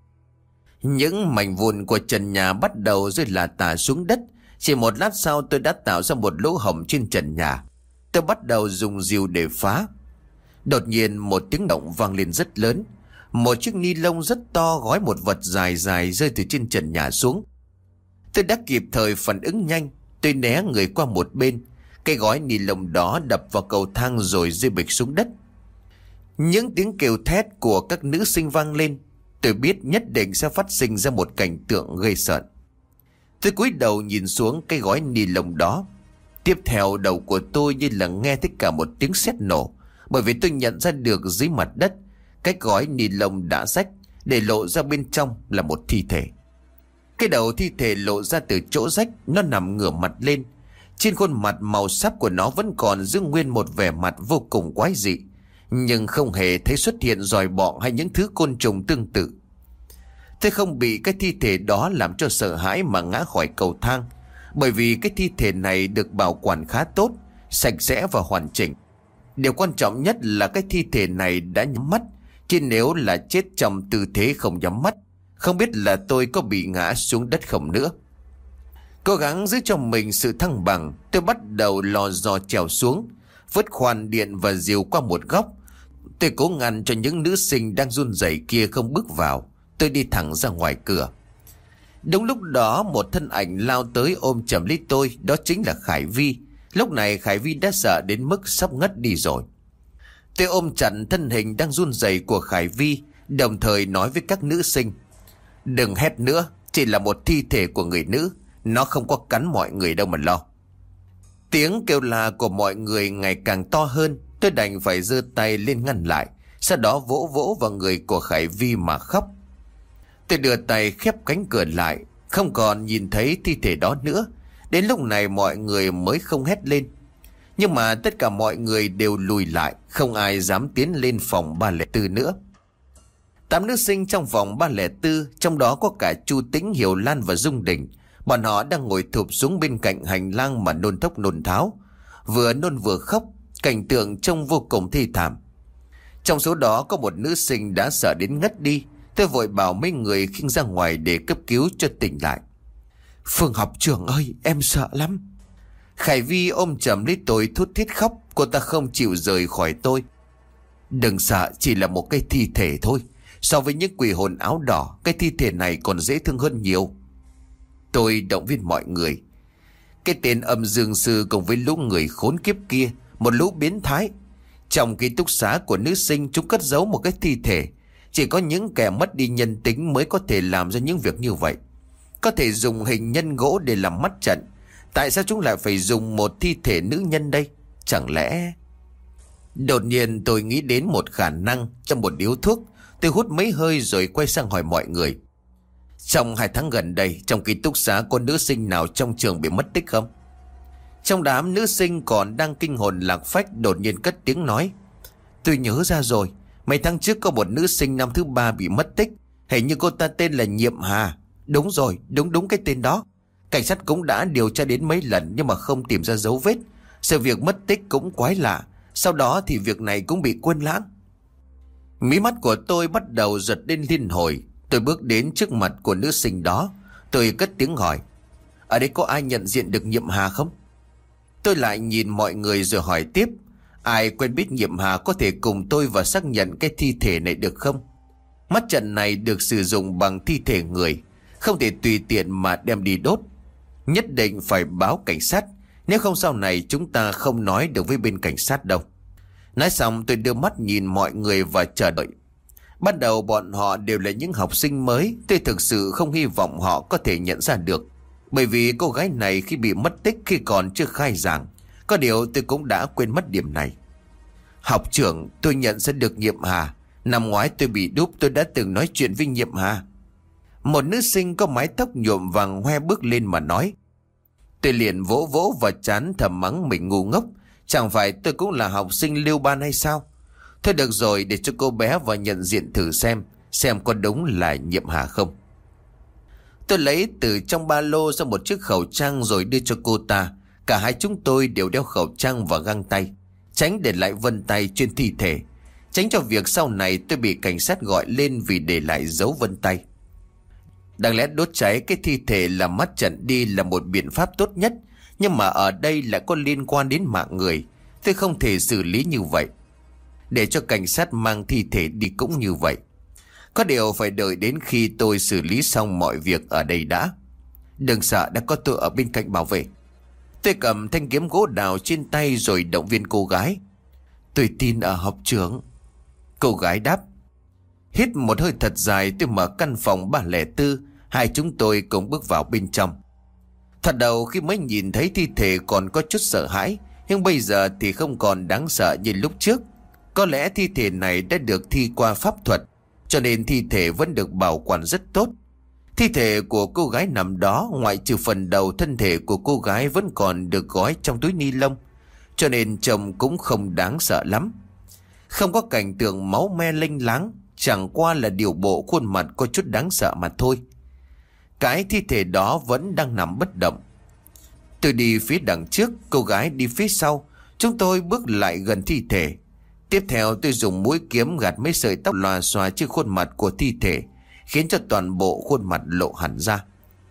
Những mảnh vụn của trần nhà bắt đầu rơi lả tả xuống đất. Chỉ một lát sau tôi đã tạo ra một lỗ hổng trên trần nhà. Tôi bắt đầu dùng rìu để phá. Đột nhiên một tiếng động vang lên rất lớn. Một chiếc ni lông rất to gói một vật dài dài rơi từ trên trần nhà xuống. Tôi đã kịp thời phản ứng nhanh. Tôi né người qua một bên. Cái gói ni lông đó đập vào cầu thang rồi rơi bịch xuống đất. Những tiếng kêu thét của các nữ sinh vang lên. Tôi biết nhất định sẽ phát sinh ra một cảnh tượng gây sợ. Tôi cúi đầu nhìn xuống cái gói ni lông đó. Tiếp theo đầu của tôi như là nghe thấy cả một tiếng sét nổ. Bởi vì tôi nhận ra được dưới mặt đất, cái gói ni lông đã rách, để lộ ra bên trong là một thi thể. Cái đầu thi thể lộ ra từ chỗ rách. Nó nằm ngửa mặt lên. Trên khuôn mặt màu sắc của nó vẫn còn giữ nguyên một vẻ mặt vô cùng quái dị, nhưng không hề thấy xuất hiện giòi bọ hay những thứ côn trùng tương tự. Tôi không bị cái thi thể đó làm cho sợ hãi mà ngã khỏi cầu thang, bởi vì cái thi thể này được bảo quản khá tốt, sạch sẽ và hoàn chỉnh. Điều quan trọng nhất là cái thi thể này đã nhắm mắt, chứ nếu là chết trong tư thế không nhắm mắt, không biết là tôi có bị ngã xuống đất không nữa. Cố gắng giữ cho mình sự thăng bằng, tôi bắt đầu lò dò trèo xuống, vứt khoan điện và rìu qua một góc. Tôi cố ngăn cho những nữ sinh đang run rẩy kia không bước vào. Tôi đi thẳng ra ngoài cửa. Đúng lúc đó một thân ảnh lao tới ôm chầm lấy tôi. Đó chính là Khải Vi. Lúc này Khải Vi đã sợ đến mức sắp ngất đi rồi. Tôi ôm chặt thân hình đang run rẩy của Khải Vi, đồng thời nói với các nữ sinh: đừng hét nữa, chỉ là một thi thể của người nữ, nó không có cắn mọi người đâu mà lo. Tiếng kêu la của mọi người ngày càng to hơn. Tôi đành phải giơ tay lên ngăn lại, sau đó vỗ vỗ vào người của Khải Vi mà khóc. Tôi đưa tay khép cánh cửa lại, không còn nhìn thấy thi thể đó nữa. Đến lúc này mọi người mới không hét lên. Nhưng mà tất cả mọi người đều lùi lại, không ai dám tiến lên phòng ba không bốn nữa. Tám nữ sinh trong phòng ba không bốn, trong đó có cả Chu Tĩnh, Hiểu Lan và Dung Đình. Bọn họ đang ngồi thụp xuống bên cạnh hành lang mà nôn thốc nôn tháo, vừa nôn vừa khóc. Cảnh tượng trông vô cùng thê thảm. Trong số đó có một nữ sinh đã sợ đến ngất đi. Tôi vội bảo mấy người khiêng ra ngoài để cấp cứu cho tỉnh lại. Phương học trưởng ơi, em sợ lắm. Khải Vi ôm chầm lấy tôi thút thít khóc. Cô ta không chịu rời khỏi tôi. Đừng sợ, chỉ là một cái thi thể thôi. So với những quỷ hồn áo đỏ, cái thi thể này còn dễ thương hơn nhiều. Tôi động viên mọi người. Cái tên âm dương sư cùng với lũ người khốn kiếp kia, một lũ biến thái. Trong ký túc xá của nữ sinh, chúng cất giấu một cái thi thể. Chỉ có những kẻ mất đi nhân tính mới có thể làm ra những việc như vậy. Có thể dùng hình nhân gỗ để làm mắt trận. Tại sao chúng lại phải dùng một thi thể nữ nhân đây? Chẳng lẽ... Đột nhiên tôi nghĩ đến một khả năng. Trong một điếu thuốc, tôi hút mấy hơi rồi quay sang hỏi mọi người. Trong hai tháng gần đây, trong ký túc xá có nữ sinh nào trong trường bị mất tích không? Trong đám nữ sinh còn đang kinh hồn lạc phách đột nhiên cất tiếng nói: tôi nhớ ra rồi, mấy tháng trước có một nữ sinh năm thứ ba bị mất tích. Hình như cô ta tên là Nhiệm Hà. Đúng rồi, đúng đúng cái tên đó. Cảnh sát cũng đã điều tra đến mấy lần nhưng mà không tìm ra dấu vết. Sự việc mất tích cũng quái lạ. Sau đó thì việc này cũng bị quên lãng. Mí mắt của tôi bắt đầu giật lên liên hồi. Tôi bước đến trước mặt của nữ sinh đó. Tôi cất tiếng hỏi: ở đây có ai nhận diện được Nhiệm Hà không? Tôi lại nhìn mọi người rồi hỏi tiếp: ai quen biết Nhiệm Hà có thể cùng tôi và xác nhận cái thi thể này được không? Mắt trận này được sử dụng bằng thi thể người, không thể tùy tiện mà đem đi đốt. Nhất định phải báo cảnh sát, nếu không sau này chúng ta không nói được với bên cảnh sát đâu. Nói xong tôi đưa mắt nhìn mọi người và chờ đợi. Ban đầu bọn họ đều là những học sinh mới. Tôi thực sự không hy vọng họ có thể nhận ra được, bởi vì cô gái này khi bị mất tích khi còn chưa khai giảng. Có điều tôi cũng đã quên mất điểm này. Học trưởng, tôi nhận ra được Nhiệm Hà. Năm ngoái tôi bị đúp, tôi đã từng nói chuyện với Nhiệm Hà. Một nữ sinh có mái tóc nhuộm vàng hoe bước lên mà nói. Tôi liền vỗ vỗ vào trán thầm mắng mình ngu ngốc. Chẳng phải tôi cũng là học sinh lưu ban hay sao? Thôi được rồi, để cho cô bé vào nhận diện thử xem, xem có đúng là Nhiệm Hà không. Tôi lấy từ trong ba lô ra một chiếc khẩu trang rồi đưa cho cô ta. Cả hai chúng tôi đều đeo khẩu trang và găng tay. tránh để lại vân tay trên thi thể, tránh cho việc sau này tôi bị cảnh sát gọi lên vì để lại dấu vân tay. Đáng lẽ đốt cháy cái thi thể làm mắt trận đi là một biện pháp tốt nhất, nhưng mà ở đây lại có liên quan đến mạng người, tôi không thể xử lý như vậy. Để cho cảnh sát mang thi thể đi cũng như vậy. Có điều phải đợi đến khi tôi xử lý xong mọi việc ở đây đã. Đừng sợ, đã có tôi ở bên cạnh bảo vệ. Tôi cầm thanh kiếm gỗ đào trên tay rồi động viên cô gái. Tôi tin ở học trưởng. Cô gái đáp. Hít một hơi thật dài, tôi mở căn phòng ba không bốn. Hai chúng tôi cùng bước vào bên trong. Thật đầu khi mới nhìn thấy thi thể còn có chút sợ hãi, nhưng bây giờ thì không còn đáng sợ như lúc trước. Có lẽ thi thể này đã được thi qua pháp thuật, cho nên thi thể vẫn được bảo quản rất tốt. Thi thể của cô gái nằm đó, ngoại trừ phần đầu thân thể của cô gái vẫn còn được gói trong túi ni lông, cho nên trông cũng không đáng sợ lắm. Không có cảnh tượng máu me lênh láng, chẳng qua là điều bộ khuôn mặt có chút đáng sợ mà thôi. Cái thi thể đó vẫn đang nằm bất động. Tôi đi phía đằng trước, cô gái đi phía sau. Chúng tôi bước lại gần thi thể. Tiếp theo tôi dùng mũi kiếm gạt mấy sợi tóc lòa xòa trên khuôn mặt của thi thể, khiến cho toàn bộ khuôn mặt lộ hẳn ra.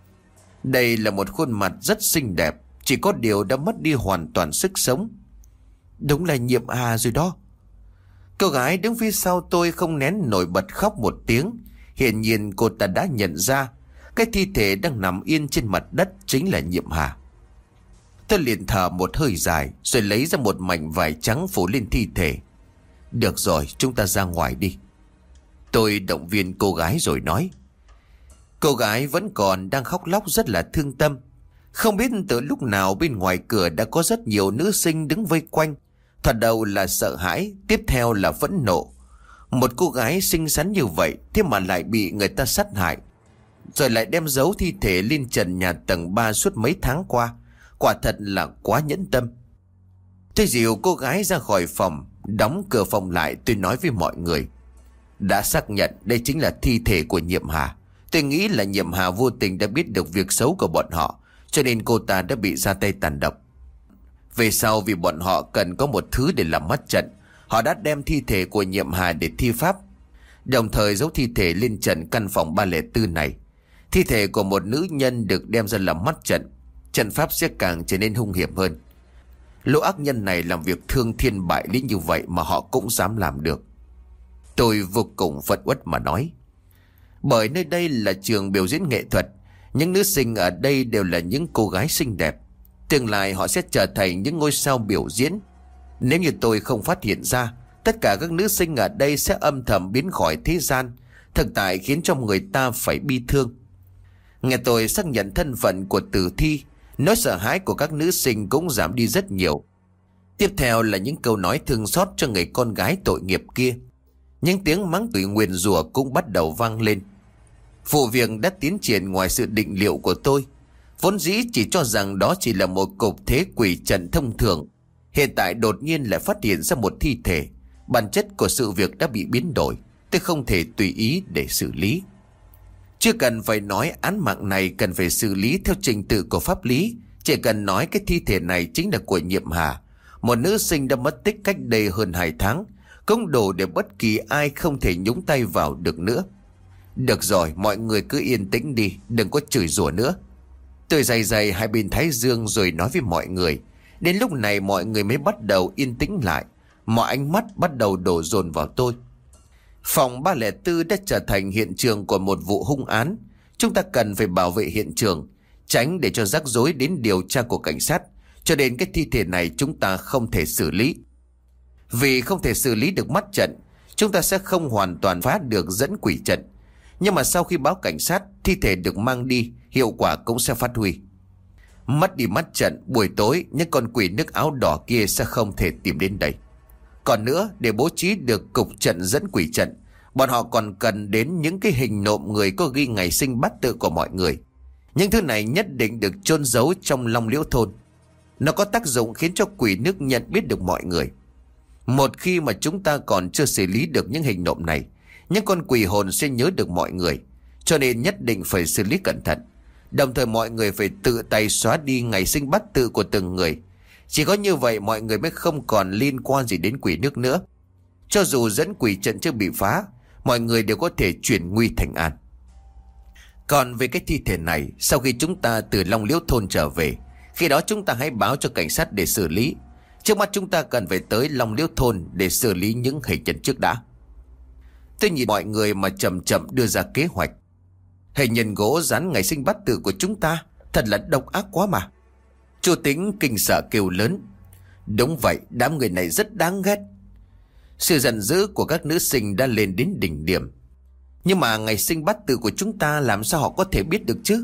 Đây là một khuôn mặt rất xinh đẹp, chỉ có điều đã mất đi hoàn toàn sức sống. Đúng là Nhiệm Hà rồi đó. Cô gái đứng phía sau tôi không nén nổi bật khóc một tiếng. Hiển nhiên cô ta đã nhận ra cái thi thể đang nằm yên trên mặt đất chính là Nhiệm Hà. Tôi liền thở một hơi dài rồi lấy ra một mảnh vải trắng phủ lên thi thể. Được rồi, chúng ta ra ngoài đi. Tôi động viên cô gái rồi nói. Cô gái vẫn còn đang khóc lóc rất là thương tâm. Không biết từ lúc nào bên ngoài cửa đã có rất nhiều nữ sinh đứng vây quanh. Thoạt đầu là sợ hãi, tiếp theo là phẫn nộ. Một cô gái xinh xắn như vậy, thế mà lại bị người ta sát hại, rồi lại đem giấu thi thể lên trần nhà tầng ba suốt mấy tháng qua. Quả thật là quá nhẫn tâm. Tôi dìu cô gái ra khỏi phòng, đóng cửa phòng lại. Tôi nói với mọi người. Đã xác nhận đây chính là thi thể của Nhiệm Hà. Tôi nghĩ là Nhiệm Hà vô tình đã biết được việc xấu của bọn họ, cho nên cô ta đã bị ra tay tàn độc. Về sau vì bọn họ cần có một thứ để làm mắt trận, họ đã đem thi thể của Nhiệm Hà để thi pháp, đồng thời giấu thi thể lên trần căn phòng ba không bốn này. Thi thể của một nữ nhân được đem ra làm mắt trận, trận pháp sẽ càng trở nên hung hiểm hơn. Lũ ác nhân này làm việc thương thiên bại lý như vậy mà họ cũng dám làm được. Tôi vô cùng phẫn uất mà nói. Bởi nơi đây là trường biểu diễn nghệ thuật, những nữ sinh ở đây đều là những cô gái xinh đẹp. Tương lai họ sẽ trở thành những ngôi sao biểu diễn. Nếu như tôi không phát hiện ra, tất cả các nữ sinh ở đây sẽ âm thầm biến khỏi thế gian, thực tại khiến cho người ta phải bi thương. Nghe tôi xác nhận thân phận của tử thi, nỗi sợ hãi của các nữ sinh cũng giảm đi rất nhiều. Tiếp theo là những câu nói thương xót cho người con gái tội nghiệp kia. Những tiếng mắng tủi nguyền rủa cũng bắt đầu vang lên. Vụ việc đã tiến triển ngoài sự định liệu của tôi. Vốn dĩ chỉ cho rằng đó chỉ là một cục thế quỷ trận thông thường, hiện tại đột nhiên lại phát hiện ra một thi thể. Bản chất của sự việc đã bị biến đổi, tôi không thể tùy ý để xử lý. Chưa cần phải nói án mạng này cần phải xử lý theo trình tự của pháp lý, chỉ cần nói cái thi thể này chính là của Nhiệm Hà, một nữ sinh đã mất tích cách đây hơn hai tháng, cũng đủ để bất kỳ ai không thể nhúng tay vào được nữa. Được rồi, mọi người cứ yên tĩnh đi, đừng có chửi rủa nữa. Tôi giày giày hai bên thái dương rồi nói với mọi người. Đến lúc này mọi người mới bắt đầu yên tĩnh lại, mọi ánh mắt bắt đầu đổ dồn vào tôi. Phòng ba không bốn đã trở thành hiện trường của một vụ hung án. Chúng ta cần phải bảo vệ hiện trường, tránh để cho rắc rối đến điều tra của cảnh sát. Cho nên cái thi thể này chúng ta không thể xử lý. Vì không thể xử lý được mắt trận, chúng ta sẽ không hoàn toàn phá được dẫn quỷ trận. Nhưng mà sau khi báo cảnh sát, thi thể được mang đi, hiệu quả cũng sẽ phát huy. Mất đi mắt trận, buổi tối những con quỷ nước áo đỏ kia sẽ không thể tìm đến đây. Còn nữa, để bố trí được cục trận dẫn quỷ trận, bọn họ còn cần đến những cái hình nộm người có ghi ngày sinh bát tự của mọi người. Những thứ này nhất định được chôn giấu trong Long Liễu thôn. Nó có tác dụng khiến cho quỷ nước nhận biết được mọi người. Một khi mà chúng ta còn chưa xử lý được những hình nộm này, những con quỷ hồn sẽ nhớ được mọi người. Cho nên nhất định phải xử lý cẩn thận. Đồng thời mọi người phải tự tay xóa đi ngày sinh bát tự của từng người. Chỉ có như vậy mọi người mới không còn liên quan gì đến quỷ nước nữa. Cho dù dẫn quỷ trận chưa bị phá, mọi người đều có thể chuyển nguy thành an. Còn về cái thi thể này, sau khi chúng ta từ Long Liễu thôn trở về, khi đó chúng ta hãy báo cho cảnh sát để xử lý. Trước mắt chúng ta cần phải tới Long Liễu thôn để xử lý những hình nhân trước đã. Tôi nhìn mọi người mà chậm chậm đưa ra kế hoạch. Hình nhân gỗ dán ngày sinh bát tự của chúng ta thật là độc ác quá mà. Chu Tính kinh sợ kêu lớn. Đúng vậy, đám người này rất đáng ghét. Sự giận dữ của các nữ sinh đã lên đến đỉnh điểm. Nhưng mà ngày sinh bát tự của chúng ta làm sao họ có thể biết được chứ?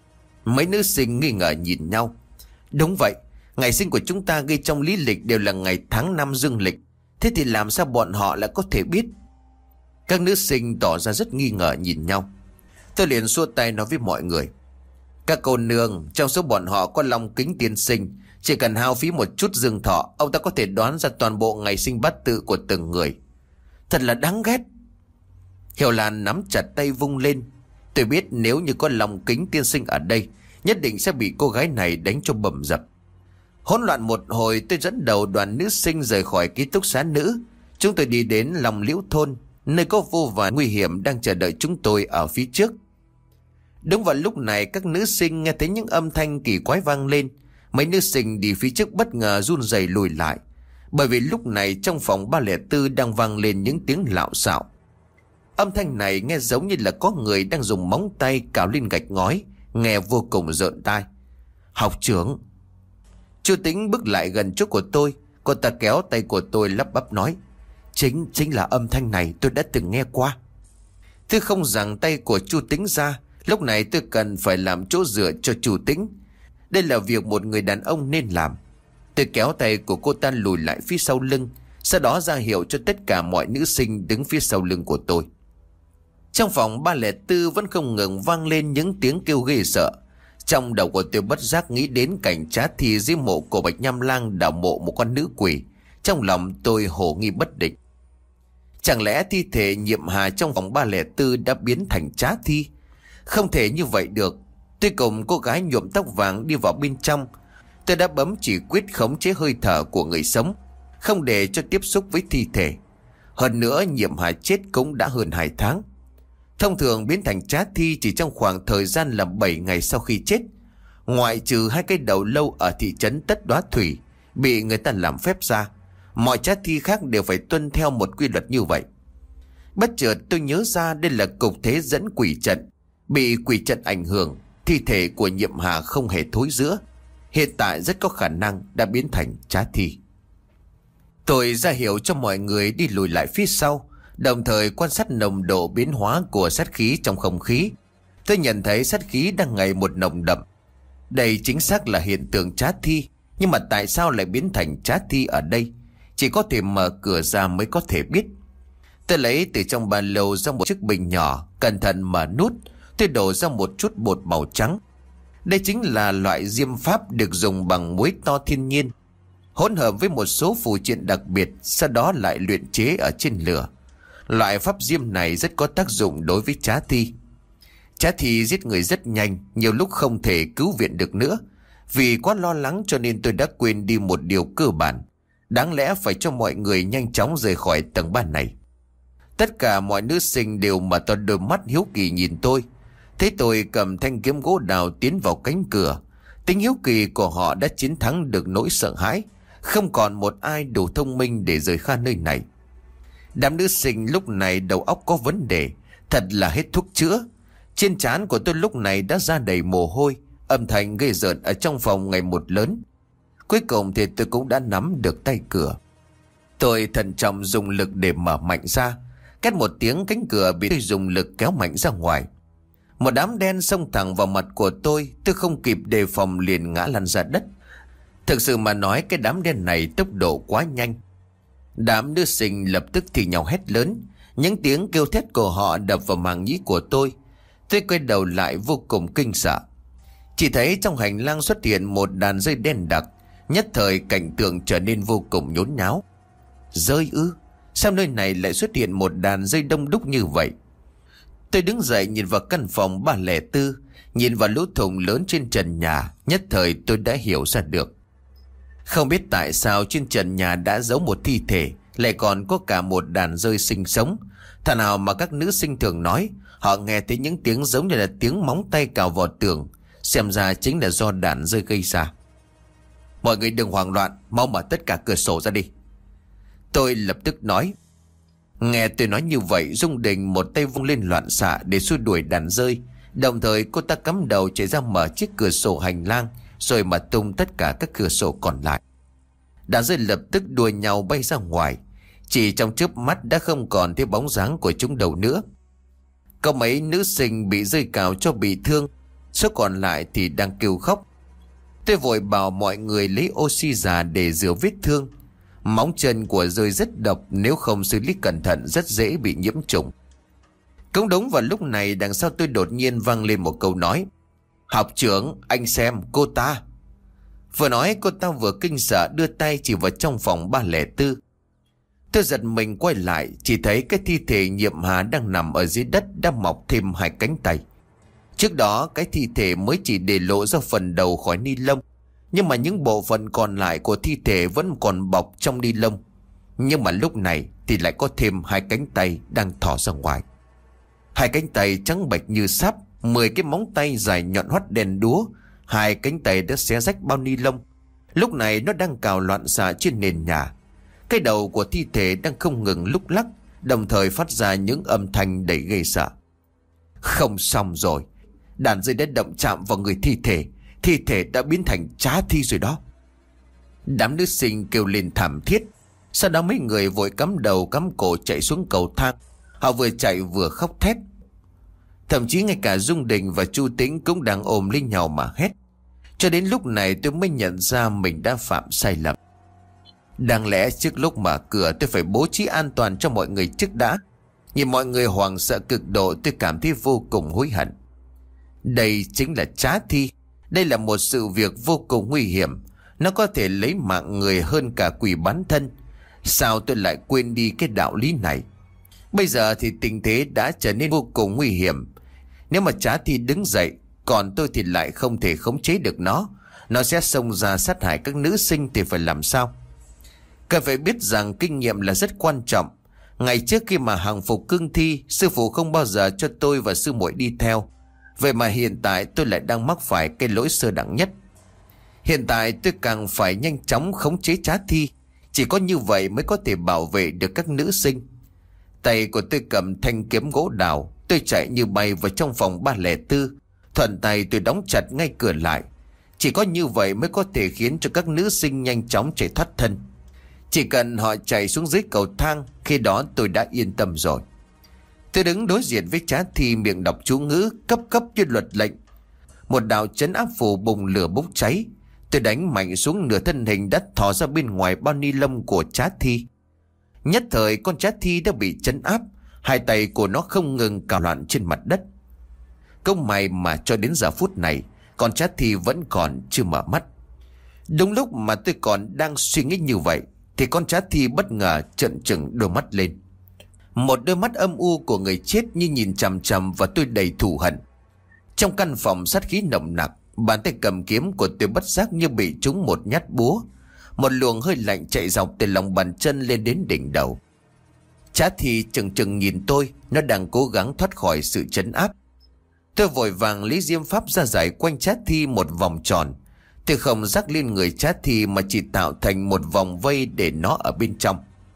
Mấy nữ sinh nghi ngờ nhìn nhau. Đúng vậy, ngày sinh của chúng ta ghi trong lý lịch đều là ngày tháng năm dương lịch. Thế thì làm sao bọn họ lại có thể biết? Các nữ sinh tỏ ra rất nghi ngờ nhìn nhau. Tôi liền xua tay nói với mọi người. Các cô nương, trong số bọn họ có Long Kính tiên sinh. Chỉ cần hao phí một chút dương thọ, ông ta có thể đoán ra toàn bộ ngày sinh bát tự của từng người. Thật là đáng ghét. Hiểu Lan nắm chặt tay vung lên. Tôi biết nếu như có Long Kính tiên sinh ở đây, nhất định sẽ bị cô gái này đánh cho bầm dập. Hỗn loạn một hồi, tôi dẫn đầu đoàn nữ sinh rời khỏi ký túc xá nữ. Chúng tôi đi đến Long Liễu thôn, nơi có vô vàn nguy hiểm đang chờ đợi chúng tôi ở phía trước. Đúng vào lúc này, các nữ sinh nghe thấy những âm thanh kỳ quái vang lên. Mấy nữ sinh đi phía trước bất ngờ run rẩy lùi lại, bởi vì lúc này trong phòng ba không bốn đang vang lên những tiếng lạo xạo. Âm thanh này nghe giống như là có người đang dùng móng tay cào lên gạch ngói, nghe vô cùng rợn tai. Học trưởng. Chu Tính bước lại gần chỗ của tôi. Cô ta kéo tay của tôi lắp bắp nói. Chính, chính là âm thanh này, tôi đã từng nghe qua. Tôi không giằng tay của Chu Tính ra. Lúc này tôi cần phải làm chỗ dựa cho Chu Tính. Đây là việc một người đàn ông nên làm. Tôi kéo tay của cô ta lùi lại phía sau lưng, sau đó ra hiệu cho tất cả mọi nữ sinh đứng phía sau lưng của tôi. Trong phòng ba không bốn vẫn không ngừng vang lên những tiếng kêu ghê sợ. Trong đầu của tôi bất giác nghĩ đến cảnh trá thi dưới mộ của Bạch Nham Lang đào mộ một con nữ quỷ. Trong lòng tôi hồ nghi bất định. Chẳng lẽ thi thể Nhiệm Hà trong phòng ba không bốn đã biến thành trá thi? Không thể như vậy được. Tôi cùng cô gái nhuộm tóc vàng đi vào bên trong. Tôi đã bấm chỉ quyết khống chế hơi thở của người sống, không để cho tiếp xúc với thi thể. Hơn nữa Nhiệm Hà chết cũng đã hơn hai tháng. Thông thường biến thành trá thi chỉ trong khoảng thời gian là bảy ngày sau khi chết. Ngoại trừ hai cái đầu lâu ở thị trấn Tất Đóa Thủy bị người ta làm phép ra, mọi trá thi khác đều phải tuân theo một quy luật như vậy. Bất chợt tôi nhớ ra đây là cục thế dẫn quỷ trận. Bị quỷ trận ảnh hưởng, thi thể của Nhiệm Hà không hề thối rữa, hiện tại rất có khả năng đã biến thành trá thi. Tôi ra hiệu cho mọi người đi lùi lại phía sau, đồng thời quan sát nồng độ biến hóa của sát khí trong không khí. Tôi nhận thấy sát khí đang ngày một nồng đậm. Đây chính xác là hiện tượng trá thi, nhưng mà tại sao lại biến thành trá thi ở đây? Chỉ có thể mở cửa ra mới có thể biết. Tôi lấy từ trong ba lô ra một chiếc bình nhỏ, cẩn thận mở nút. Tôi đổ ra một chút bột màu trắng. Đây chính là loại diêm pháp được dùng bằng muối to thiên nhiên, hỗn hợp với một số phù triện đặc biệt, sau đó lại luyện chế ở trên lửa. Loại pháp diêm này rất có tác dụng đối với trá thi. Trá thi giết người rất nhanh, nhiều lúc không thể cứu viện được nữa. Vì quá lo lắng cho nên tôi đã quên đi một điều cơ bản. Đáng lẽ phải cho mọi người nhanh chóng rời khỏi tầng ba này. Tất cả mọi nữ sinh đều mở to đôi mắt hiếu kỳ nhìn tôi. Thấy tôi cầm thanh kiếm gỗ đào tiến vào cánh cửa, tính hiếu kỳ của họ đã chiến thắng được nỗi sợ hãi. Không còn một ai đủ thông minh để rời khỏi nơi này. Đám nữ sinh lúc này đầu óc có vấn đề, thật là hết thuốc chữa. Trên trán của tôi lúc này đã ra đầy mồ hôi, âm thanh ghê rợn ở trong phòng ngày một lớn. Cuối cùng thì tôi cũng đã nắm được tay cửa. Tôi thận trọng dùng lực để mở mạnh ra. Két một tiếng, cánh cửa bị tôi dùng lực kéo mạnh ra ngoài. Một đám đen xông thẳng vào mặt của tôi. Tôi không kịp đề phòng liền ngã lăn ra đất. Thực sự mà nói, cái đám đen này tốc độ quá nhanh. Đám nữ sinh lập tức thì nhau hét lớn. Những tiếng kêu thét của họ đập vào màng nhĩ của tôi. Tôi quay đầu lại vô cùng kinh sợ. Chỉ thấy trong hành lang xuất hiện một đàn dây đen đặc. Nhất thời cảnh tượng trở nên vô cùng nhốn nháo. Dơi ư? Sao nơi này lại xuất hiện một đàn dây đông đúc như vậy? Tôi đứng dậy nhìn vào căn phòng ba không bốn, nhìn vào lỗ thủng lớn trên trần nhà. Nhất thời tôi đã hiểu ra được. Không biết tại sao trên trần nhà đã giấu một thi thể, lại còn có cả một đàn rơi sinh sống. Thà nào mà các nữ sinh thường nói họ nghe thấy những tiếng giống như là tiếng móng tay cào vào tường, xem ra chính là do đàn rơi gây ra. Mọi người đừng hoảng loạn, mau mở tất cả cửa sổ ra đi, tôi lập tức nói. Nghe tôi nói như vậy, Dung Đình một tay vung lên loạn xạ để xua đuổi đàn rơi. Đồng thời cô ta cắm đầu chạy ra mở chiếc cửa sổ hành lang, rồi mà tung tất cả các cửa sổ còn lại. Đàn rơi lập tức đua nhau bay ra ngoài. Chỉ trong chớp mắt đã không còn thấy bóng dáng của chúng đâu nữa. Có mấy nữ sinh bị rơi cào cho bị thương, số còn lại thì đang kêu khóc. Tôi vội bảo mọi người lấy oxy già để rửa vết thương. Móng chân của rơi rất độc, nếu không xử lý cẩn thận rất dễ bị nhiễm trùng. Cũng đúng vào lúc này, đằng sau tôi đột nhiên vang lên một câu nói. Học trưởng, anh xem cô ta. Vừa nói cô ta vừa kinh sợ đưa tay chỉ vào trong phòng ba không bốn. Tôi giật mình quay lại, chỉ thấy cái thi thể Nhiệm Hà đang nằm ở dưới đất, đã mọc thêm hai cánh tay. Trước đó cái thi thể mới chỉ để lộ ra phần đầu khỏi ni lông, nhưng mà những bộ phận còn lại của thi thể vẫn còn bọc trong ni lông. Nhưng mà lúc này thì lại có thêm hai cánh tay đang thò ra ngoài. Hai cánh tay trắng bệch như sáp, mười cái móng tay dài nhọn hoắt đèn đúa. Hai cánh tay đã xé rách bao ni lông. Lúc này nó đang cào loạn xạ trên nền nhà. Cái đầu của thi thể đang không ngừng lúc lắc, đồng thời phát ra những âm thanh đầy ghê sợ. Không xong rồi, đàn rơi đã động chạm vào người thi thể. Thi thể đã biến thành trá thi rồi đó. Đám nữ sinh kêu lên thảm thiết. Sau đó mấy người vội cắm đầu cắm cổ chạy xuống cầu thang. Họ vừa chạy vừa khóc thét. Thậm chí ngay cả Dung Đình và Chu Tĩnh cũng đang ôm lấy nhau mà hét. Cho đến lúc này tôi mới nhận ra mình đã phạm sai lầm. Đáng lẽ trước lúc mở cửa tôi phải bố trí an toàn cho mọi người trước đã. Nhìn mọi người hoảng sợ cực độ, tôi cảm thấy vô cùng hối hận. Đây chính là trá thi. Đây là một sự việc vô cùng nguy hiểm. Nó có thể lấy mạng người hơn cả quỷ bán thân. Sao tôi lại quên đi cái đạo lý này? Bây giờ thì tình thế đã trở nên vô cùng nguy hiểm. Nếu mà trá thi đứng dậy, còn tôi thì lại không thể khống chế được nó. Nó sẽ xông ra sát hại các nữ sinh thì phải làm sao? Cần phải biết rằng kinh nghiệm là rất quan trọng. Ngày trước khi mà hàng phục cương thi, sư phụ không bao giờ cho tôi và sư muội đi theo. Vậy mà hiện tại tôi lại đang mắc phải cái lỗi sơ đẳng nhất. Hiện tại tôi càng phải nhanh chóng khống chế trá thi. Chỉ có như vậy mới có thể bảo vệ được các nữ sinh. Tay của tôi cầm thanh kiếm gỗ đào. Tôi chạy như bay vào trong phòng ba không bốn. Thuận tay tôi đóng chặt ngay cửa lại. Chỉ có như vậy mới có thể khiến cho các nữ sinh nhanh chóng chạy thoát thân. Chỉ cần họ chạy xuống dưới cầu thang, khi đó tôi đã yên tâm rồi. Tôi đứng đối diện với trá thi, miệng đọc chú ngữ cấp cấp như luật lệnh. Một đạo trấn áp phù bùng lửa bốc cháy. Tôi đánh mạnh xuống, nửa thân hình đất thò ra bên ngoài bao ni lông của trá thi. Nhất thời con trá thi đã bị trấn áp. Hai tay của nó không ngừng cào loạn trên mặt đất. Công may mà cho đến giờ phút này con trá thi vẫn còn chưa mở mắt. Đúng lúc mà tôi còn đang suy nghĩ như vậy thì con trá thi bất ngờ trợn trừng đôi mắt lên. Một đôi mắt âm u của người chết như nhìn chằm chằm vào tôi đầy thù hận. Trong căn phòng sát khí nồng nặc, bàn tay cầm kiếm của tôi bất giác như bị trúng một nhát búa. Một luồng hơi lạnh chạy dọc từ lòng bàn chân lên đến đỉnh đầu. Trá thi chừng chừng nhìn tôi, nó đang cố gắng thoát khỏi sự trấn áp. Tôi vội vàng lấy diêm pháp ra giải quanh trá thi một vòng tròn. Tôi không rắc lên người trá thi mà chỉ tạo thành một vòng vây để nó ở bên trong.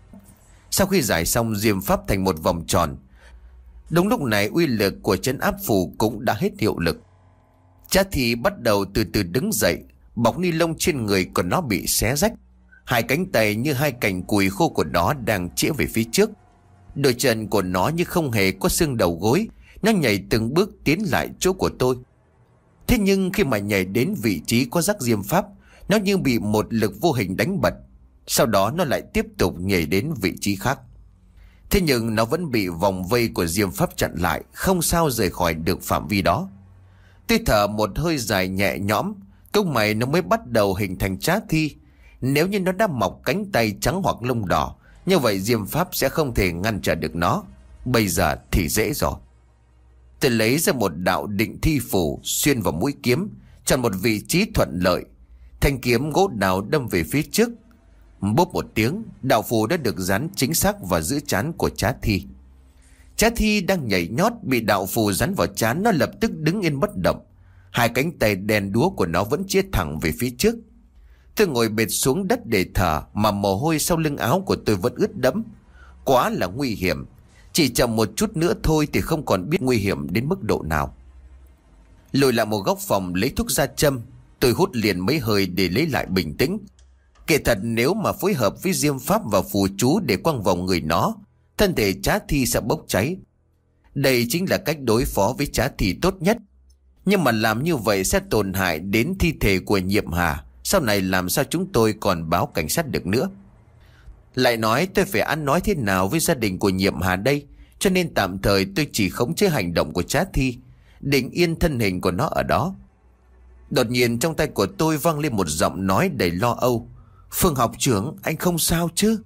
Sau khi giải xong diêm pháp thành một vòng tròn, đúng lúc này uy lực của trấn áp phù cũng đã hết hiệu lực. Trá thi bắt đầu từ từ đứng dậy. Bọc ni lông trên người của nó bị xé rách. Hai cánh tay như hai cành cùi khô của nó đang chĩa về phía trước. Đôi chân của nó như không hề có xương đầu gối. Nó nhảy từng bước tiến lại chỗ của tôi. Thế nhưng khi mà nhảy đến vị trí có rắc diêm pháp, nó như bị một lực vô hình đánh bật. Sau đó nó lại tiếp tục nhảy đến vị trí khác. Thế nhưng nó vẫn bị vòng vây của diêm pháp chặn lại, không sao rời khỏi được phạm vi đó. Tôi thở một hơi dài nhẹ nhõm. Câu mày nó mới bắt đầu hình thành trá thi. Nếu như nó đã mọc cánh tay trắng hoặc lông đỏ, như vậy diêm pháp sẽ không thể ngăn trở được nó. Bây giờ thì dễ rồi. Tôi lấy ra một đạo định thi phủ xuyên vào mũi kiếm, chọn một vị trí thuận lợi. Thanh kiếm gỗ đào đâm về phía trước. Bốp một tiếng, đạo phù đã được dán chính xác vào giữa trán của Trá Thi. Trá Thi đang nhảy nhót, bị đạo phù dán vào trán, nó lập tức đứng yên bất động. Hai cánh tay đen đúa của nó vẫn chia thẳng về phía trước. Tôi ngồi bệt xuống đất để thở, mà mồ hôi sau lưng áo của tôi vẫn ướt đẫm. Quá là nguy hiểm. Chỉ chậm một chút nữa thôi thì không còn biết nguy hiểm đến mức độ nào. Lùi lại một góc phòng lấy thuốc ra châm. Tôi hút liền mấy hơi để lấy lại bình tĩnh. Kể thật, nếu mà phối hợp với diêm pháp và phù chú để quăng vào người nó, thân thể Trá Thi sẽ bốc cháy. Đây chính là cách đối phó với Trá Thi tốt nhất. Nhưng mà làm như vậy sẽ tổn hại đến thi thể của Nhiệm Hà. Sau này làm sao chúng tôi còn báo cảnh sát được nữa? Lại nói tôi phải ăn nói thế nào với gia đình của Nhiệm Hà đây? Cho nên tạm thời tôi chỉ khống chế hành động của Trá Thi, định yên thân hình của nó ở đó. Đột nhiên trong tay của tôi vang lên một giọng nói đầy lo âu. Phương học trưởng, anh không sao chứ?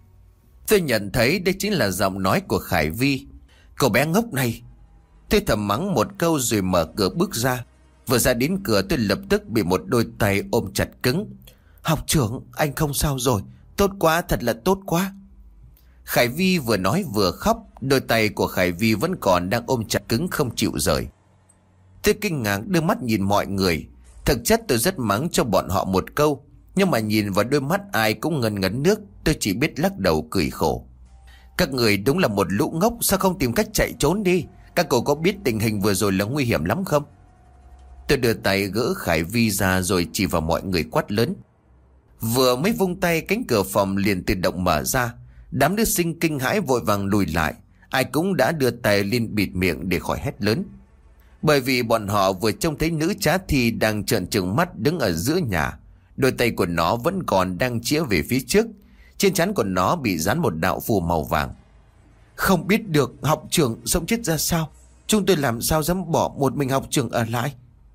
Tôi nhận thấy đây chính là giọng nói của Khải Vi. Cậu bé ngốc này. Tôi thầm mắng một câu rồi mở cửa bước ra. Vừa ra đến cửa tôi lập tức bị một đôi tay ôm chặt cứng. Học trưởng, anh không sao rồi. Tốt quá, thật là tốt quá. Khải Vi vừa nói vừa khóc. Đôi tay của Khải Vi vẫn còn đang ôm chặt cứng không chịu rời. Tôi kinh ngạc đưa mắt nhìn mọi người. Thực chất tôi rất mắng cho bọn họ một câu, nhưng mà nhìn vào đôi mắt ai cũng ngần ngấn nước. Tôi chỉ biết lắc đầu cười khổ. Các người đúng là một lũ ngốc. Sao không tìm cách chạy trốn đi? Các cậu có biết tình hình vừa rồi là nguy hiểm lắm không? Tôi đưa tay gỡ Khải Vi ra rồi chỉ vào mọi người quát lớn. Vừa mới vung tay, cánh cửa phòng liền tự động mở ra. Đám nữ sinh kinh hãi vội vàng lùi lại. Ai cũng đã đưa tay lên bịt miệng để khỏi hét lớn. Bởi vì bọn họ vừa trông thấy nữ Trá Thi đang trợn trừng mắt đứng ở giữa nhà. Đôi tay của nó vẫn còn đang chĩa về phía trước. Trên trán của nó bị dán một đạo phù màu vàng. Không biết được học trưởng sống chết ra sao. Chúng tôi làm sao dám bỏ một mình học trưởng ở lại.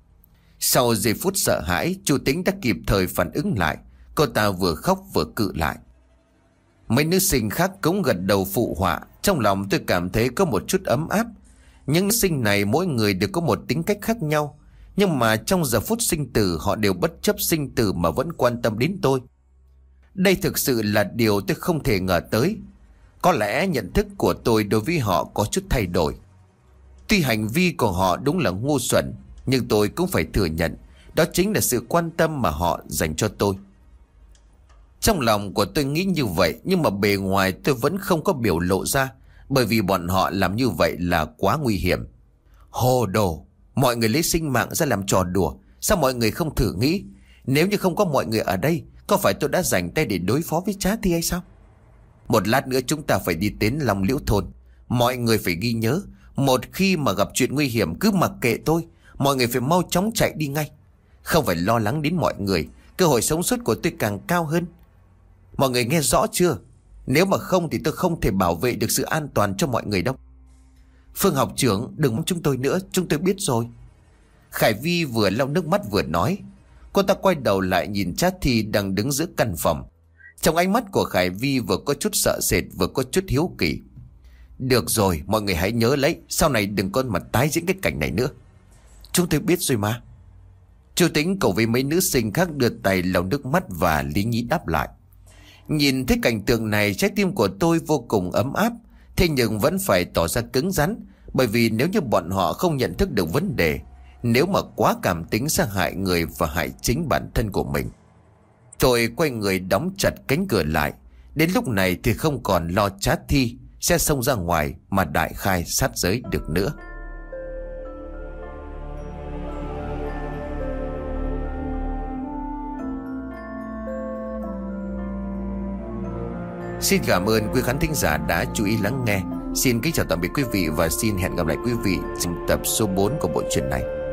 Sau giây phút sợ hãi, chú Tính đã kịp thời phản ứng lại. Cô ta vừa khóc vừa cự lại. Mấy nữ sinh khác cũng gật đầu phụ họa. Trong lòng tôi cảm thấy có một chút ấm áp. Những nữ sinh này mỗi người đều có một tính cách khác nhau. Nhưng mà trong giờ phút sinh tử, họ đều bất chấp sinh tử mà vẫn quan tâm đến tôi. Đây thực sự là điều tôi không thể ngờ tới. Có lẽ nhận thức của tôi đối với họ có chút thay đổi. Tuy hành vi của họ đúng là ngu xuẩn, nhưng tôi cũng phải thừa nhận đó chính là sự quan tâm mà họ dành cho tôi. Trong lòng của tôi nghĩ như vậy, nhưng mà bề ngoài tôi vẫn không có biểu lộ ra. Bởi vì bọn họ làm như vậy là quá nguy hiểm. Hồ đồ, mọi người lấy sinh mạng ra làm trò đùa. Sao mọi người không thử nghĩ, nếu như không có mọi người ở đây, có phải tôi đã dành tay để đối phó với Trá Thi hay sao? Một lát nữa chúng ta phải đi đến Long Liễu thôn. Mọi người phải ghi nhớ, một khi mà gặp chuyện nguy hiểm cứ mặc kệ tôi. Mọi người phải mau chóng chạy đi ngay. Không phải lo lắng đến mọi người. Cơ hội sống sót của tôi càng cao hơn. Mọi người nghe rõ chưa? Nếu mà không thì tôi không thể bảo vệ được sự an toàn cho mọi người đâu. Phương học trưởng, đừng mong chúng tôi nữa. Chúng tôi biết rồi. Khải Vi vừa lau nước mắt vừa nói. Cô ta quay đầu lại nhìn Trá Thi đang đứng giữa căn phòng. Trong ánh mắt của Khải Vi vừa có chút sợ sệt vừa có chút hiếu kỳ. Được rồi, mọi người hãy nhớ lấy, sau này đừng có mà tái diễn cái cảnh này nữa. Chúng tôi biết rồi mà. Chú Tính cùng với mấy nữ sinh khác đưa tay lau nước mắt và lý nhí đáp lại. Nhìn thấy cảnh tượng này, trái tim của tôi vô cùng ấm áp. Thế nhưng vẫn phải tỏ ra cứng rắn. Bởi vì nếu như bọn họ không nhận thức được vấn đề, nếu mà quá cảm tính sẽ hại người và hại chính bản thân của mình. Tôi quay người đóng chặt cánh cửa lại. Đến lúc này thì không còn lo Trá Thi sẽ xông ra ngoài mà đại khai sát giới được nữa. Xin cảm ơn quý khán thính giả đã chú ý lắng nghe. Xin kính chào tạm biệt quý vị và xin hẹn gặp lại quý vị trong tập số bốn của bộ truyện này.